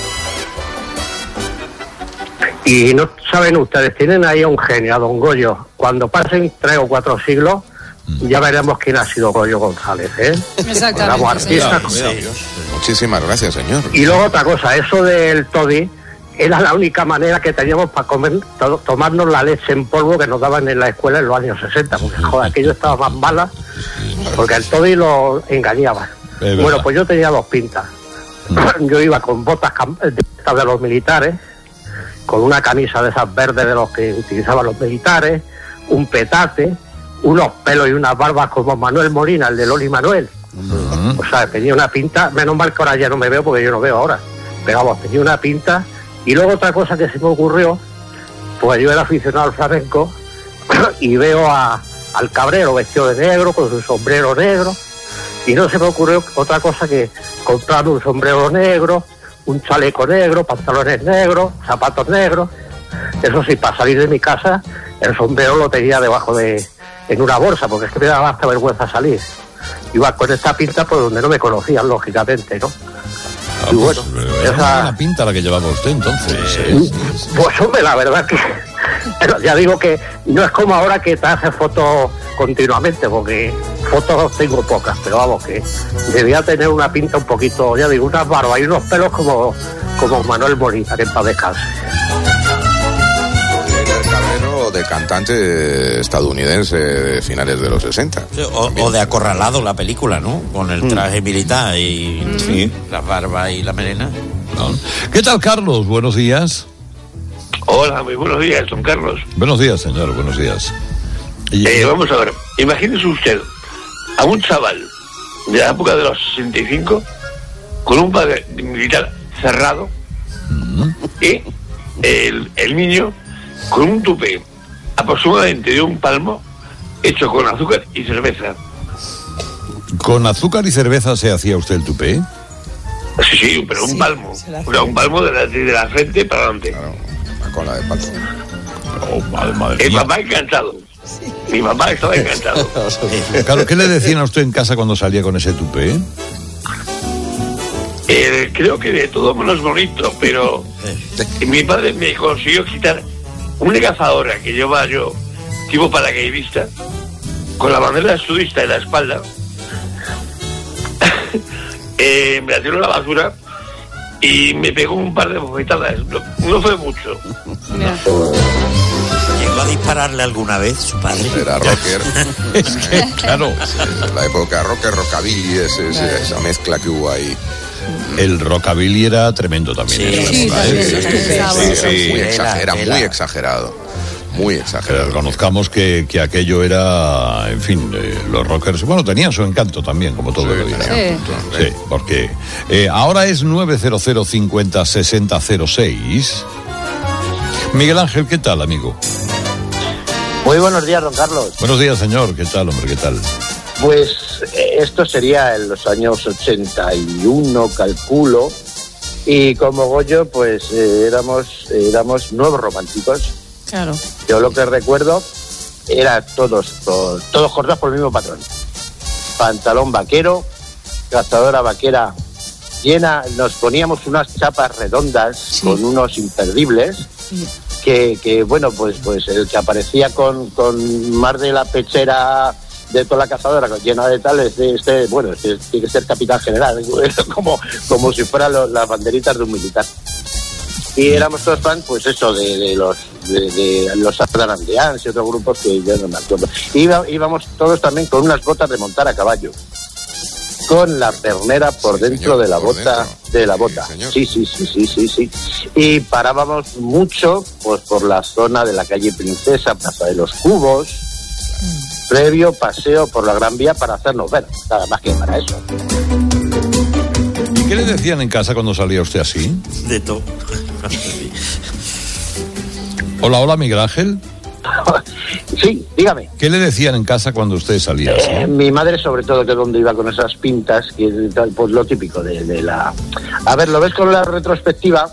Y no saben ustedes, tienen ahí a un genio, a don Goyo. Cuando pasen tres o cuatro siglos, ya veremos quién ha sido Goyo González, ¿eh? Exactamente. Éramos artistas. Muchísimas gracias, señor. Y luego otra cosa, eso del toddy era la única manera que teníamos para comer, to- tomarnos la leche en polvo que nos daban en la escuela en los años sesenta, porque joder, aquello estaba más mala, porque el toddy lo engañaba. Es Bueno, verdad. pues yo tenía dos pintas. Yo iba con botas cam- de estas de los militares, con una camisa de esas verdes de los que utilizaban los militares, un petate, unos pelos y unas barbas como Manuel Molina, el de Loli Manuel. O sea, tenía una pinta, menos mal que ahora ya no me veo porque yo no veo ahora, pero vamos, tenía una pinta. Y luego otra cosa que se me ocurrió, pues yo era aficionado al flamenco y veo a, al cabrero vestido de negro, con su sombrero negro, y no se me ocurrió otra cosa que comprar un sombrero negro, un chaleco negro, pantalones negros, zapatos negros. Eso sí, para salir de mi casa, el sombrero lo tenía debajo de, en una bolsa, porque es que me daba hasta vergüenza salir. Iba con esta pinta por donde no me conocían, lógicamente, ¿no? Ah, Y bueno, era esa- una pinta la que llevaba usted entonces. ¿eh? Pues hombre, la verdad que pero ya digo que no es como ahora que te haces fotos continuamente, porque fotos tengo pocas, pero vamos, que debía tener una pinta un poquito, ya digo, unas barbas y unos pelos como, como Manuel Molina, que en paz descanse. El Cabrero de cantante estadounidense de finales de los sesenta. O, o de Acorralado, la película, ¿no? Con el traje militar y sí, la barba y la melena. ¿Qué tal, Carlos? Buenos días. Hola, muy buenos días, don Carlos. Buenos días, señor. Buenos días. Y- Eh, vamos a ver, imagínese usted a un chaval de la época de los sesenta y cinco con un padre militar cerrado, uh-huh. y el, el niño con un tupé aproximadamente de un palmo hecho con azúcar y cerveza. ¿Con azúcar y cerveza se hacía usted el tupé? Sí, sí, pero un sí, palmo. O sea, un palmo de la, de la frente para adelante. Claro, la cola de pato. Oh, madre, madre el mía. papá encantado. Sí. Mi papá estaba encantado. Claro, ¿qué le decían a usted en casa cuando salía con ese tupé? Eh, creo que de todo menos bonito, pero mi padre me consiguió quitar una cazadora que llevaba yo, tipo paracaidista, con la bandera sudista en la espalda. eh, me la tiró a la basura y me pegó un par de bofetadas. No, no fue mucho. ¿Llegó a dispararle alguna vez su padre? Era rocker. Es que, claro. Sí, la época rocker, rockabilly, ese, ese, esa mezcla que hubo ahí. El rockabilly era tremendo también. Sí, en esa sí, época, sí, ¿eh? sí, sí, sí, sí, sí, muy sí. exagerado, era muy exagerado. Muy exagerado. Pero reconozcamos que, que aquello era, en fin, eh, los rockers, bueno, tenían su encanto también, como todo sí, lo dirá. sí. Sí, porque eh, ahora es nueve cero cero cincuenta sesenta cero seis. Miguel Ángel, ¿qué tal, amigo? Muy buenos días, don Carlos. Buenos días, señor. ¿Qué tal, hombre? ¿Qué tal? Pues eh, esto sería en los años ochenta y uno, calculo, y como Goyo, pues eh, éramos, eh, éramos nuevos románticos. Claro. Yo lo que recuerdo era todos, todos, todos cortados por el mismo patrón. Pantalón vaquero, cazadora vaquera llena, nos poníamos unas chapas redondas, sí, con unos imperdibles, sí, que, que bueno, pues pues el que aparecía con, con más de la pechera de toda la cazadora llena de tales, de este, bueno, este tiene que ser capitán general, como, como si fueran los, las banderitas de un militar. Y éramos todos fans, pues eso, de, de los de, de los Atlanteans y otros grupos que yo no me acuerdo. Iba, íbamos todos también con unas botas de montar a caballo, con la pernera por sí, dentro señor, de la bota, dentro. de la bota. Sí, sí, sí, sí, sí, sí. Y parábamos mucho, pues por la zona de la calle Princesa, Plaza de los Cubos, mm. previo paseo por la Gran Vía para hacernos ver, nada más que para eso. ¿Qué le decían en casa cuando salía usted así? De todo. Hola, hola, Miguel Ángel. Sí, dígame. ¿Qué le decían en casa cuando usted salía así? Eh, mi madre, sobre todo, que donde iba con esas pintas, que pues lo típico de, de la... A ver, lo ves con la retrospectiva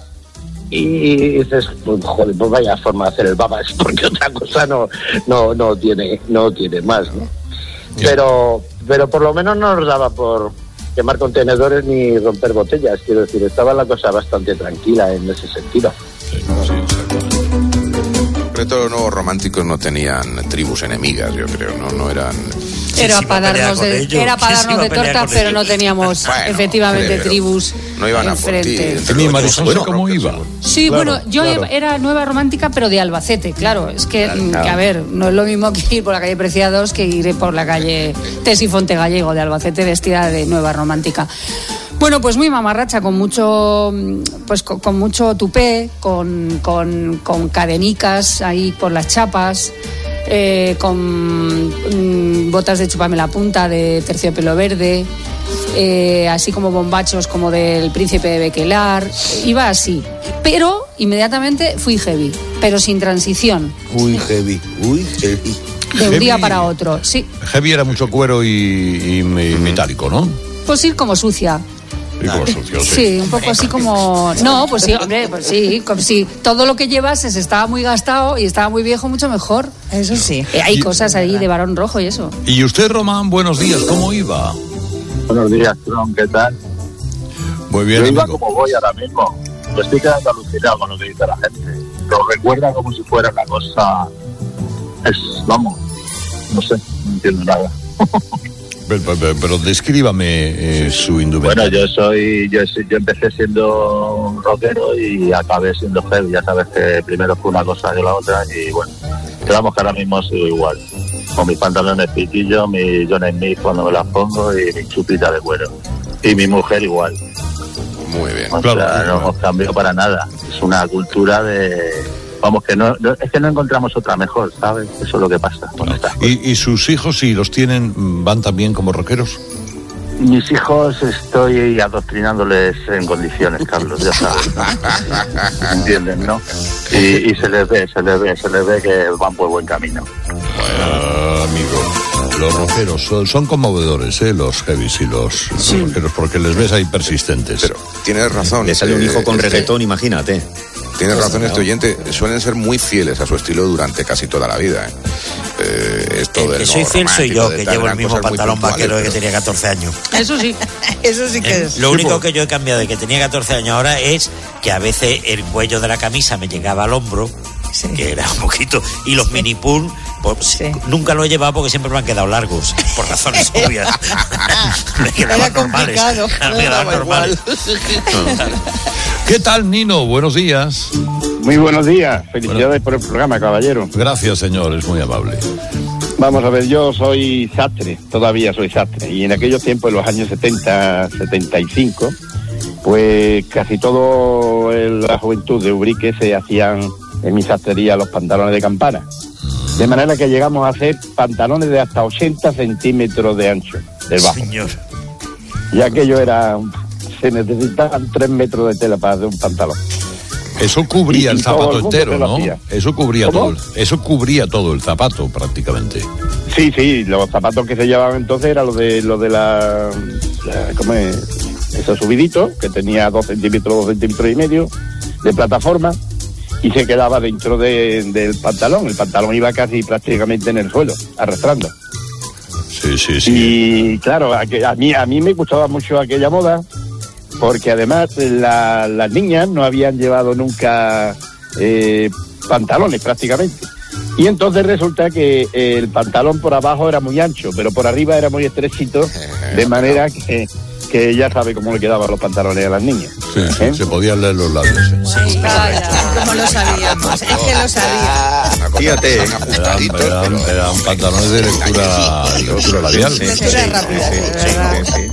y dices, pues, joder, pues vaya forma de hacer el babas, porque otra cosa no, no, no tiene, no tiene más, ¿no? Pero, pero por lo menos no nos daba por quemar contenedores ni romper botellas, quiero decir, estaba la cosa bastante tranquila en ese sentido. Sí, sí, Pero los nuevos románticos no tenían tribus enemigas, yo creo, no, no eran... Era para darnos de, era para darnos de tortas, pero no teníamos bueno, efectivamente tribus no iban enfrente. A ¿Mi Marisol bueno, cómo iba? Sí, claro, bueno, yo claro. era nueva romántica, pero de Albacete, claro. Es que, claro. que, a ver, no es lo mismo que ir por la calle Preciados que ir por la calle Tesifonte Gallego de Albacete vestida de nueva romántica. Bueno, pues muy mamarracha, con mucho pues con, con mucho tupé, con, con, con cadenicas ahí por las chapas, eh, con mm, botas de chúpame la punta de terciopelo verde, eh, así como bombachos como del Príncipe de Bequelar. Iba así, pero inmediatamente fui heavy, pero sin transición. Uy, heavy, uy, heavy. De un heavy, día para otro, sí. Heavy era mucho cuero y, y, y metálico, ¿no? Pues ir como sucia. Sucio, sí. sí, un poco así como... No, pues sí, hombre, pues sí, como si todo lo que llevases estaba muy gastado y estaba muy viejo, mucho mejor. Eso sí. Eh, hay y, cosas ahí de varón rojo y eso. Y usted, Román, buenos días, ¿cómo iba? Buenos días, Tron, ¿qué tal? Muy bien, Yo iba amigo. como voy ahora mismo. Me estoy quedando alucinado con lo que dice la gente. Lo recuerda como si fuera una cosa... Es, vamos, no sé, no entiendo nada. Pero, pero, pero descríbame eh, su indumentaria. Bueno, yo soy, yo yo empecé siendo rockero y acabé siendo heavy. Ya sabes que primero fue una cosa y la otra y bueno, quedamos que ahora mismo sigo igual. Con mis pantalones piquillos, mi John Smith cuando me las pongo y mi chupita de cuero. Y mi mujer igual. Muy bien. O claro, sea, claro. no hemos cambiado para nada. Es una cultura de... Vamos, que no, no, es que no encontramos otra mejor, ¿sabes? Eso es lo que pasa. No. ¿Y, ¿Y sus hijos, si los tienen, van también como rockeros? Mis hijos estoy adoctrinándoles en condiciones, Carlos, ya sabes, ¿no? ¿Entienden, no? Y, y se les ve, se les ve, se les ve que van por buen camino. Bueno, amigo, los rockeros son, son conmovedores, ¿eh? Los heavies y los, sí. los rockeros, porque les ves ahí persistentes. Pero tienes razón. Le sale eh, un hijo con este, reggaetón, imagínate. Tienes razón, este oyente, suelen ser muy fieles a su estilo durante casi toda la vida, ¿eh? Eh, esto el del que soy fiel soy yo, que llevo el mismo pantalón vaquero pero... que tenía catorce años. Eso sí, eso sí que eh, es. Lo único que yo he cambiado de que tenía catorce años ahora es que a veces el cuello de la camisa me llegaba al hombro, sí. que era un poquito, y los sí. mini pool pues, sí. nunca lo he llevado porque siempre me han quedado largos, por razones obvias. me quedaban normales. Me quedaban normales. ¿Qué tal, Nino? Buenos días. Muy buenos días. Felicidades bueno. por el programa, caballero. Gracias, señor. Es muy amable. Vamos a ver, yo soy sastre, todavía soy sastre. Y en aquellos tiempos, en los años setenta, setenta y cinco, pues casi todo la juventud de Ubrique se hacían en mi sastrería los pantalones de campana. De manera que llegamos a hacer pantalones de hasta ochenta centímetros de ancho, del bajo. Señor. Y aquello era... se necesitaban tres metros de tela para hacer un pantalón. Eso cubría y, el zapato el entero, ¿no? Hacía. Eso cubría todo, el, eso cubría todo el zapato prácticamente. Sí, sí, los zapatos que se llevaban entonces eran los de los de la, la ¿cómo es? Esos subiditos, que tenía dos centímetros, dos centímetros y medio de plataforma, y se quedaba dentro de, del pantalón. El pantalón iba casi prácticamente en el suelo, arrastrando. Sí, sí, sí. Y claro, a, a mí a mí me gustaba mucho aquella moda, porque además la, las niñas no habían llevado nunca eh, pantalones prácticamente. Y entonces resulta que el pantalón por abajo era muy ancho, pero por arriba era muy estrechito, de manera que, que ya sabe cómo le quedaban los pantalones a las niñas. Sí, ¿eh? Se podían leer los labios. Sí. Sí, como lo sabíamos, es que lo sabía. Fíjate, eran, eran, eran pantalones de lectura, lectura labial. Sí, sí, sí, sí, rápida, sí, sí, sí, sí.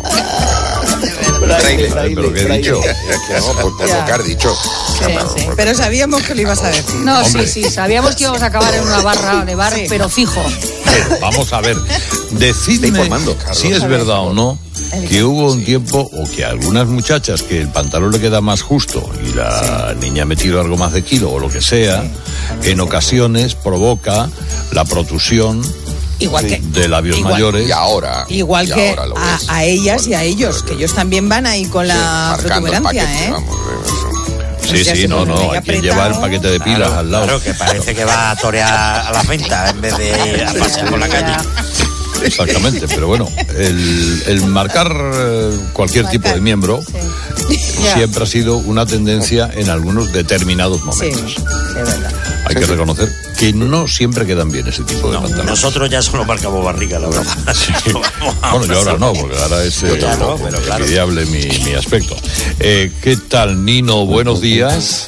Braille, pero ¿qué he dicho? No, por, por lo que has dicho. Sí, sí. Pero sabíamos que lo ibas a decir. No, Hombre. sí, sí, sabíamos que íbamos a acabar en una barra de bar, sí. pero fijo. Vamos a ver, decidme si es verdad o no que hubo un tiempo, o que a algunas muchachas que el pantalón le queda más justo y la sí. niña ha metido algo más de kilo o lo que sea, sí. en ocasiones provoca la protusión igual que, de labios igual, mayores. Y ahora. Igual y que ahora a, a ellas y a ellos, que ellos también van ahí con la sí, protuberancia, paquete, ¿eh? Vamos, sí, sí, no, no, hay quien lleva el paquete de pilas claro, al lado. Claro, que parece que va a torear a la venta en vez de a pasear por la calle. Exactamente, pero bueno, el, el marcar cualquier marcar, tipo de miembro sí. siempre ha sido una tendencia en algunos determinados momentos. Sí, es verdad. Hay que reconocer que no siempre quedan bien ese tipo de no, pantalones. Nosotros ya solo marcamos barriga, la verdad. Sí. Bueno, yo ahora no, porque ahora es eh, claro, pero claro. envidiable mi, mi aspecto. Eh, ¿Qué tal, Nino? Buenos días.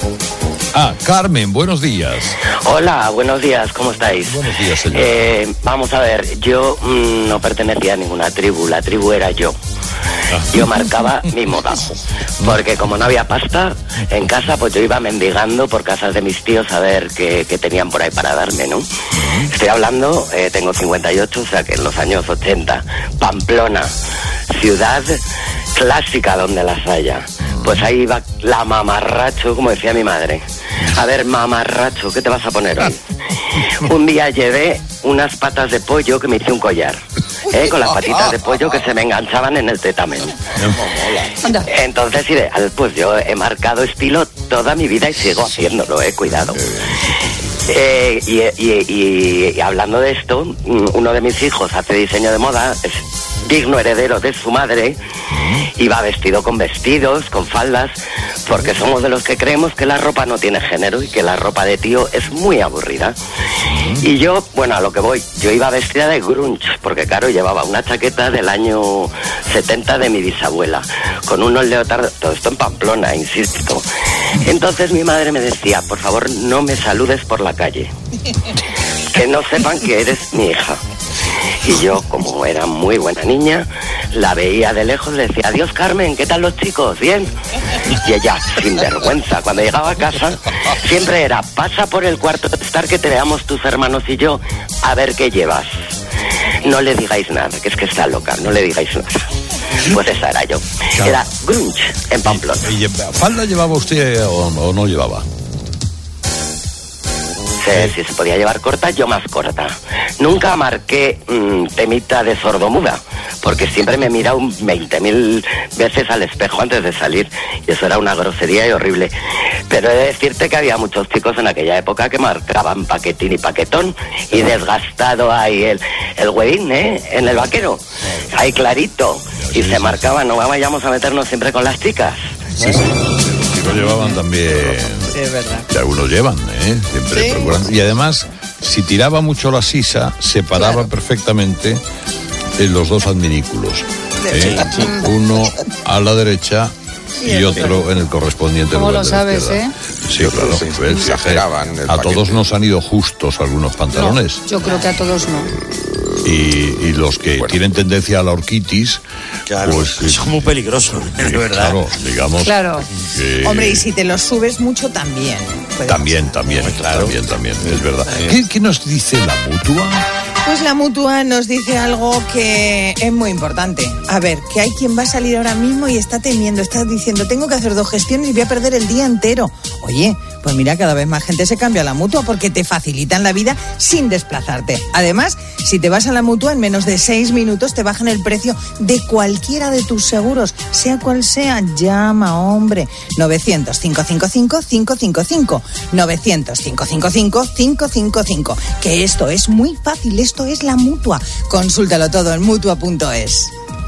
Ah, Carmen, buenos días. Hola, buenos días, ¿cómo estáis? Buenos días, señor. Eh, vamos a ver, yo mmm, no pertenecía a ninguna tribu, la tribu era yo. Yo marcaba mi moda, porque como no había pasta en casa, pues yo iba mendigando por casas de mis tíos a ver qué, qué tenían por ahí para darme, ¿no? Estoy hablando, eh, tengo cincuenta y ocho, o sea que en los años ochenta, Pamplona, ciudad clásica donde las haya. Pues ahí iba la mamarracho, como decía mi madre. A ver, mamarracho, ¿qué te vas a poner hoy? Un día llevé unas patas de pollo que me hice un collar. ¿Eh? Con las patitas de pollo que se me enganchaban en el tetamen. Entonces, ideal, pues yo he marcado estilo toda mi vida y sigo haciéndolo, eh, cuidado. Eh, y, y, y, y hablando de esto, uno de mis hijos hace diseño de moda, es digno heredero de su madre, y va vestido con vestidos, con faldas, porque somos de los que creemos que la ropa no tiene género y que la ropa de tío es muy aburrida. Y yo, bueno, a lo que voy, yo iba vestida de grunge, porque claro, llevaba una chaqueta del año setenta de mi bisabuela, con unos leotardos, todo esto en Pamplona, insisto. Entonces mi madre me decía, por favor, no me saludes por la calle, que no sepan que eres mi hija. Y yo, como era muy buena niña, la veía de lejos, le decía, adiós Carmen, ¿qué tal los chicos? ¿Bien? Y ella, sin vergüenza, cuando llegaba a casa, siempre era, pasa por el cuarto de estar que te veamos tus hermanos y yo, a ver qué llevas. No le digáis nada, que es que está loca, no le digáis nada. Pues esa era yo. Claro. Era grunge en Pamplona. ¿Y, y falda llevaba usted o, o no llevaba? Sí, si se podía llevar corta, yo más corta. Nunca marqué mmm, temita de sordomuda, porque siempre me he mirado veinte mil veces al espejo antes de salir, y eso era una grosería y horrible. Pero he de decirte que había muchos chicos en aquella época que marcaban paquetín y paquetón, y desgastado ahí el, el huevín, ¿eh? En el vaquero, ahí clarito, y se marcaban, no vayamos a meternos siempre con las chicas. Sí, sí. Lo llevaban también. Sí, es verdad. Que algunos llevan, ¿eh? Siempre sí. procurando. Y además, si tiraba mucho la sisa, separaba claro. perfectamente en los dos adminículos. ¿eh? Sí. Uno a la derecha y, y otro en el correspondiente ¿Cómo lugar lo de sabes, la eh? Sí, claro. Sí, pues, exageraban el a paquete. todos nos han ido justos algunos pantalones. No, yo creo que a todos no. Y, y los que bueno. tienen tendencia a la orquitis, claro, pues son muy peligrosos, de verdad. Claro, digamos. Claro. Que... Hombre, y si te los subes mucho también. También, también, claro. también, también, es verdad. Eh. ¿Qué, ¿Qué nos dice la Mutua? Pues la Mutua nos dice algo que es muy importante. A ver, que hay quien va a salir ahora mismo y está temiendo, está diciendo, tengo que hacer dos gestiones y voy a perder el día entero. Oye, pues mira, cada vez más gente se cambia a la Mutua porque te facilitan la vida sin desplazarte. Además, si te vas a la Mutua, en menos de seis minutos te bajan el precio de cualquiera de tus seguros, sea cual sea. Llama, hombre, novecientos, cinco cinco cinco, cinco cinco cinco, novecientos, cinco cinco cinco, cinco cinco cinco. Que esto es muy fácil, esto es la Mutua. Consúltalo todo en mutua punto es.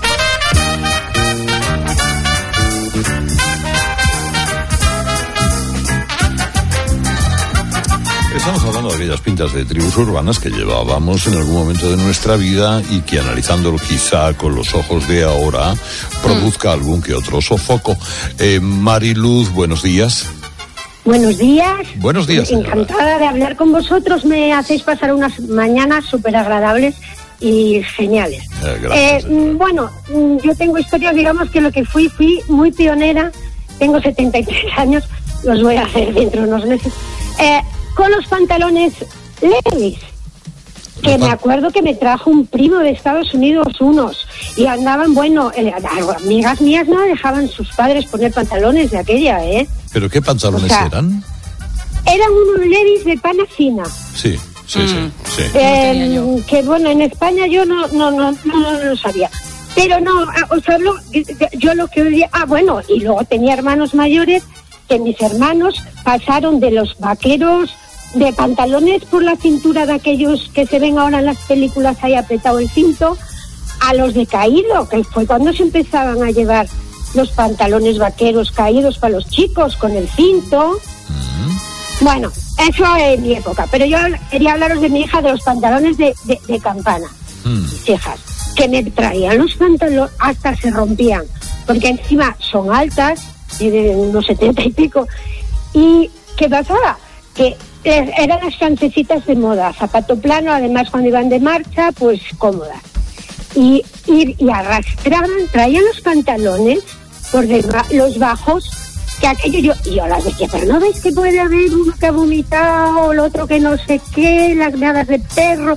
Estamos hablando de aquellas pintas de tribus urbanas que llevábamos en algún momento de nuestra vida y que, analizándolo quizá con los ojos de ahora, produzca mm. algún que otro sofoco. Eh, Mariluz, buenos días. Buenos días. Buenos días, señora. Encantada de hablar con vosotros. Me hacéis pasar unas mañanas súper agradables y geniales. Eh, gracias. Eh, bueno, yo tengo historias, digamos que lo que fui, fui muy pionera. Tengo setenta y tres años, los voy a hacer dentro de unos meses. Eh, con los pantalones Levi's, que me acuerdo que me trajo un primo de Estados Unidos unos, y andaban, bueno, eh, amigas mías no dejaban sus padres poner pantalones de aquella, ¿eh? ¿Pero qué pantalones o sea, eran? Eran unos Levi's de pana fina. Sí, sí, mm. sí. sí. Eh, no que bueno, en España yo no no no no, no lo sabía. Pero no, os hablo, yo lo que oía, ah, bueno, y luego tenía hermanos mayores, que mis hermanos pasaron de los vaqueros de pantalones por la cintura de aquellos que se ven ahora en las películas ahí apretado el cinto, a los de caído, que fue cuando se empezaban a llevar los pantalones vaqueros caídos para los chicos con el cinto. Mm. Bueno, eso es mi época, pero yo quería hablaros de mi hija, de los pantalones de, de, de campana. Mm. Mis hijas, que me traían los pantalones, hasta se rompían, porque encima son altas, de unos setenta y pico, y ¿qué pasaba? Que eran las francesitas de moda, zapato plano, además cuando iban de marcha, pues cómodas. Y, y, y arrastraban, traían los pantalones por deba- los bajos, que aquello yo, y yo las decía, pero no ves que puede haber uno que ha vomitado, el otro que no sé qué, las meadas de perro,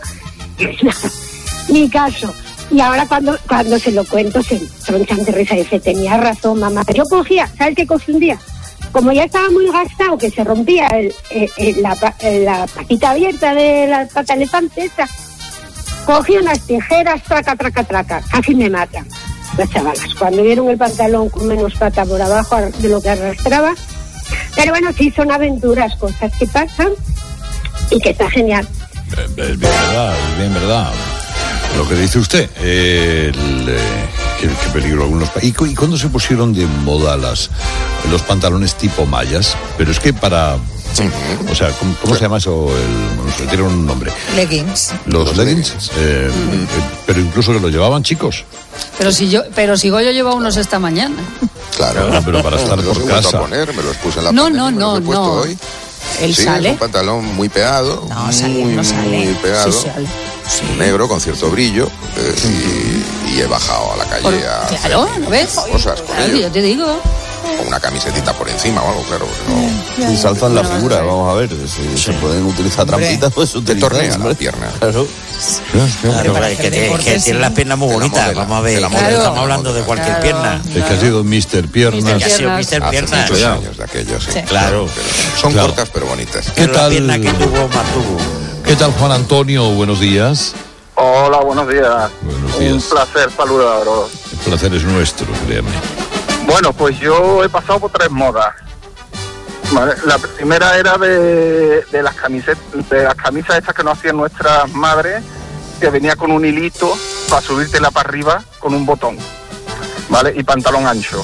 ni caso. Y ahora cuando cuando se lo cuento se tronchan de risa y dice, tenía razón, mamá. Yo cogía, ¿sabes qué cogí un día? Como ya estaba muy gastado, que se rompía el, el, el, la, el, la patita abierta de la pata elefante esa, cogí unas tijeras, traca, traca, traca, casi me matan las chavalas. Cuando vieron el pantalón con menos pata por abajo de lo que arrastraba. Pero bueno, sí, son aventuras, cosas que pasan y que está genial. Es bien verdad, es bien verdad. Lo que dice usted, eh, el, eh, qué, qué peligro algunos. ¿Y, ¿Y cuándo se pusieron de moda las, los pantalones tipo mallas? Pero es que para... Sí. O sea, ¿cómo, cómo sí. se llama eso? El, no sé, tiene un nombre. Leggings. Los, los leggings. leggings. Eh, mm. eh, pero incluso que lo llevaban chicos. Pero si yo, pero si yo llevo unos esta mañana. Claro. No, pero para estar por casa. A poner, me los puse en la no, pandemia, no, no, me los he puesto no. hoy. ¿Él sí, sale? Es un pantalón muy pegado. No, sale, muy, no sale. Muy pegado. Sí, sale. Sí. Negro, con cierto brillo. Eh, y, y he bajado a la calle por, a claro, ¿no ves? cosas con claro, ello. yo te digo. una camisetita por encima o algo, claro. No. Y salzan la figura, vamos a ver. Si se pueden utilizar trampitas, pues te tornea la pierna. Claro. Claro, claro, es que, tiene, que tiene las piernas muy bonitas. Vamos a ver, claro. Estamos hablando de cualquier claro. pierna. Es que ha sido mister Piernas. Es que ha sido mister Piernas. Hace muchos años de aquellos, sí. sí. Claro. Son claro. cortas pero bonitas. ¿Qué pero tal? La pierna que tuvo, más tuvo. ¿Qué tal, Juan Antonio? Buenos días. Hola, buenos días. Buenos días. Un placer saludaros. El placer es nuestro, créame. Bueno, pues yo he pasado por tres modas. Vale, la primera era de, de las camisetas, de las camisas estas que nos hacían nuestras madres, que venía con un hilito para subírtela para arriba con un botón, ¿vale? Y pantalón ancho.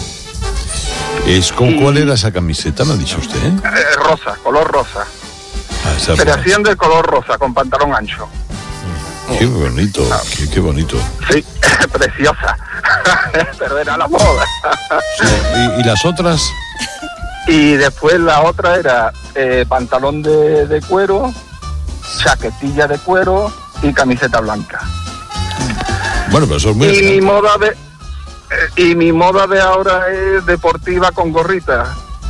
¿Es con y, cuál era esa camiseta, me ha dicho usted? ¿eh? Eh, rosa, color rosa. Ah, esa Se le hacían de color rosa con pantalón ancho. Qué bonito, ah. qué, qué bonito. Sí, preciosa. Pero era la moda. Sí. ¿Y, ¿Y las otras? Y después la otra era eh, pantalón de, de cuero, chaquetilla de cuero y camiseta blanca. Bueno, pero eso es muy... Y mi moda de, eh, y mi moda de ahora es deportiva con gorrita.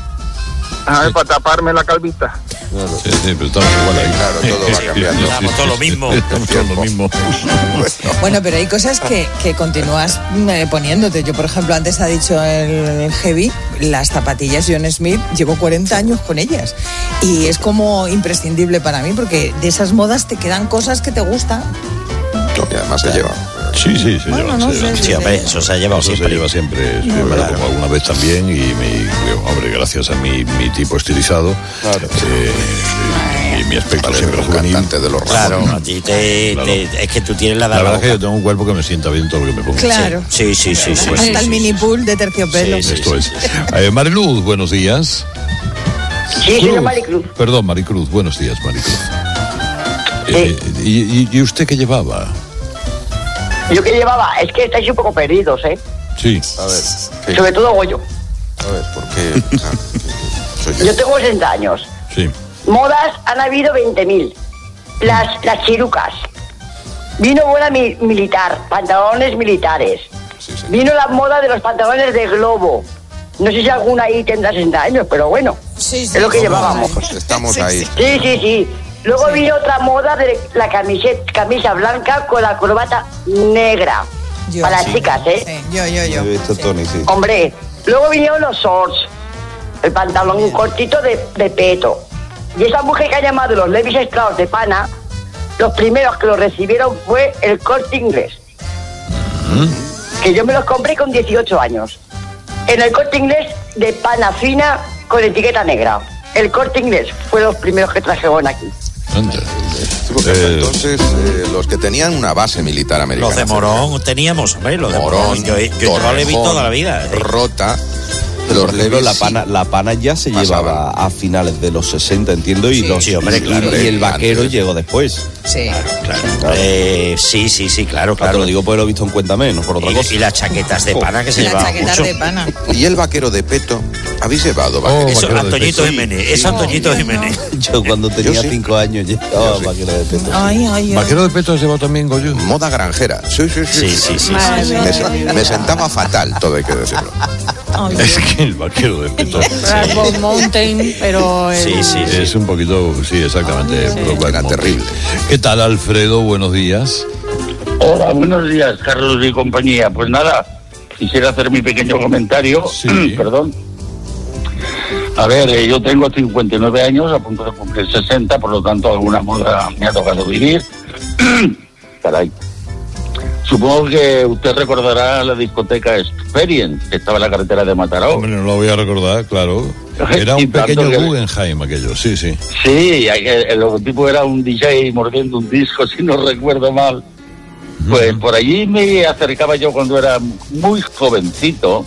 A ver, sí. Para taparme la calvita. Claro. Sí, sí, pero estamos igual ahí. Claro, todo va cambiando. Estamos todo lo mismo. Estamos todo lo mismo. Bueno, pero hay cosas que, que continúas eh, poniéndote. Yo, por ejemplo, antes ha dicho el, el Heavy, las zapatillas John Smith, llevo cuarenta años con ellas. Y es como imprescindible para mí, porque de esas modas te quedan cosas que te gustan. Lo que además se lleva. Sí, sí, se bueno, lleva. No se sé, lleva. Sí, hombre, eso se ha llevado eso siempre. se lleva siempre, sí, no, claro. Claro. Como alguna vez también, y mi, hombre, gracias a mi, mi tipo estilizado, claro. eh, y mi aspecto vale, siempre juvenil. De los claro, a ti te, claro. te, es que tú tienes la... La verdad es que yo tengo un cuerpo que me sienta bien todo lo que me pongo. Claro. Sí, sí, sí. sí, sí Hasta sí, el sí, mini pool de terciopelo. Sí, sí, Esto sí, es. Sí. Eh, Mariluz, buenos días. Sí, señor Maricruz. Perdón, Maricruz, buenos días, Maricruz. Sí. Eh, y, y, ¿Y usted qué llevaba? Yo que llevaba, es que estáis un poco perdidos, ¿eh? Sí. A ver. ¿Qué? Sobre todo Goyo. A ver, ¿por qué? O sea, soy yo. yo tengo sesenta años. Sí. Modas han habido veinte mil. Las, las chirucas. Vino moda mi, militar, pantalones militares. Sí, sí. Vino la moda de los pantalones de globo. No sé si alguna ahí tendrá sesenta años, pero bueno. Sí, sí, es lo que no, llevábamos. Estamos sí, ahí. Sí, sí, sí. Luego sí. Vino otra moda de la camiseta, camisa blanca con la corbata negra. Yo, para sí. las chicas, ¿eh? Sí, yo, yo, yo. He visto sí. Tony, sí. Hombre, luego vinieron los shorts, el pantalón Bien. cortito de, de peto. Y esa mujer que ha llamado los Levis Strauss de pana, los primeros que lo recibieron fue el Corte Inglés. Mm. Que yo me los compré con dieciocho años. En el Corte Inglés de pana fina con etiqueta negra. El Corte Inglés fue los primeros que trajeron aquí. Sí, eh, entonces, eh, los que tenían una base militar americana. Los de Morón teníamos, hombre, los de Morón. Yo, yo, yo lo he visto toda la vida. ¿eh? Rota. Pero, por ejemplo, la pana, la pana ya se pasaban. llevaba a finales de los sesenta, entiendo, y, sí, los, sí, hombre, y, claro, y el vaquero antes. llegó después. Sí. Claro, claro. claro. Eh, sí, sí, sí, claro, claro. Te lo digo porque lo he visto en Cuéntame, no por otra y, cosa. Y las chaquetas de pana que se y llevaban mucho. Las chaquetas de pana. Y el vaquero de peto. ¿Habéis llevado vaquero? Oh, Eso, vaquero Antoñito de Jiménez. sí. Eso, Antoñito no, Jiménez. no. Yo cuando tenía Yo sí. cinco años llevaba sí. vaquero de peto. Ay, ay, ay. ¿Vaquero de peto has llevado también, Goyo? Moda granjera. Sí, sí, sí. Sí, sí, sí. Me, sí, me, me sentaba fatal, todo hay que decirlo. Ay, Es que el vaquero de peto Brokeback Mountain, pero... el- Sí, sí, sí. es un poquito, sí, exactamente. Sí. Brokeback Era Mountain. terrible. ¿Qué tal, Alfredo? Buenos días. Hola, buenos días, Carlos y compañía. Pues nada, quisiera hacer mi pequeño comentario. Sí. Perdón. A ver, eh, yo tengo cincuenta y nueve años, a punto de cumplir sesenta, por lo tanto alguna moda me ha tocado vivir. Caray. Supongo que usted recordará la discoteca Experience, que estaba en la carretera de Mataró. Hombre, no lo voy a recordar, claro. Era Y un tanto pequeño que- Guggenheim aquello, sí, sí. Sí, el logotipo era un D J mordiendo un disco, si no recuerdo mal. Pues uh-huh. por allí me acercaba yo cuando era muy jovencito,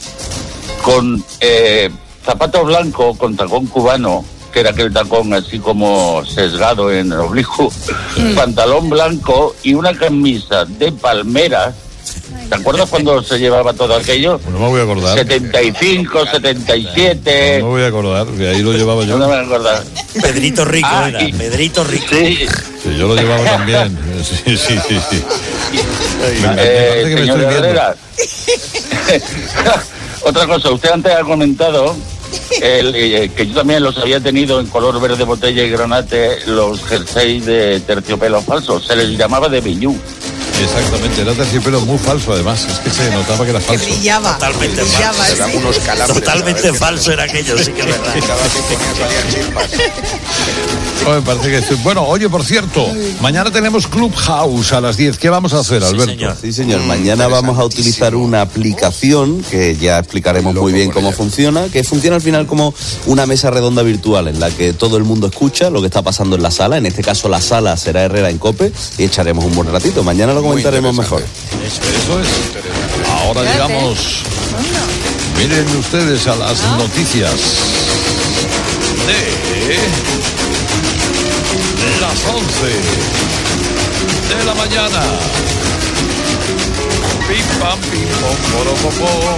con eh, zapato blanco, con tacón cubano, que era aquel tacón así como sesgado en el oblicuo, mm. pantalón blanco y una camisa de palmeras. ¿Te acuerdas cuando se llevaba todo aquello? No me voy a acordar. setenta y cinco, setenta y siete. No me voy a acordar, que ahí lo llevaba yo. No me voy a acordar. Pedrito Rico Ah, era, y- Pedrito Rico. Sí. Sí, yo lo llevaba también. Sí, sí, sí. sí. Me- me Eh, parece que me señor estoy viendo. Herrera. Otra cosa, usted antes ha comentado el, eh, que yo también los había tenido en color verde botella y granate, los jerseys de terciopelo falso. Se les llamaba de Biñú. Exactamente, era terciopelo muy falso además, es que se notaba que era falso. Que brillaba. Totalmente brillaba, falso. sí. Unos calambres, Totalmente falso era aquello, sí que es verdad. Oh, me parece que estoy... Bueno, oye, por cierto, mañana tenemos Clubhouse a las diez. ¿Qué vamos a hacer, Alberto? Sí, señor. Sí, señor. Mañana vamos a utilizar una aplicación que ya explicaremos muy bien cómo funciona, que funciona al final como una mesa redonda virtual en la que todo el mundo escucha lo que está pasando en la sala. En este caso, la sala será Herrera en COPE y echaremos un buen ratito. Mañana lo comentaremos mejor. Eso, eso es. Ahora llegamos. Miren ustedes a las noticias de las once de la mañana. Pim pam pim pom poro pom pom.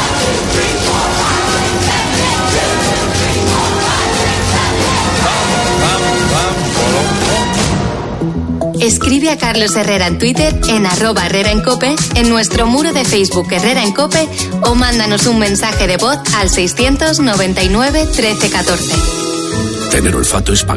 Pam pam pam poro pom. Escribe a Carlos Herrera en Twitter, en arroba Herrera en Cope, en nuestro muro de Facebook Herrera en Cope, o mándanos un mensaje de voz al seiscientos noventa y nueve trece catorce. Tener olfato es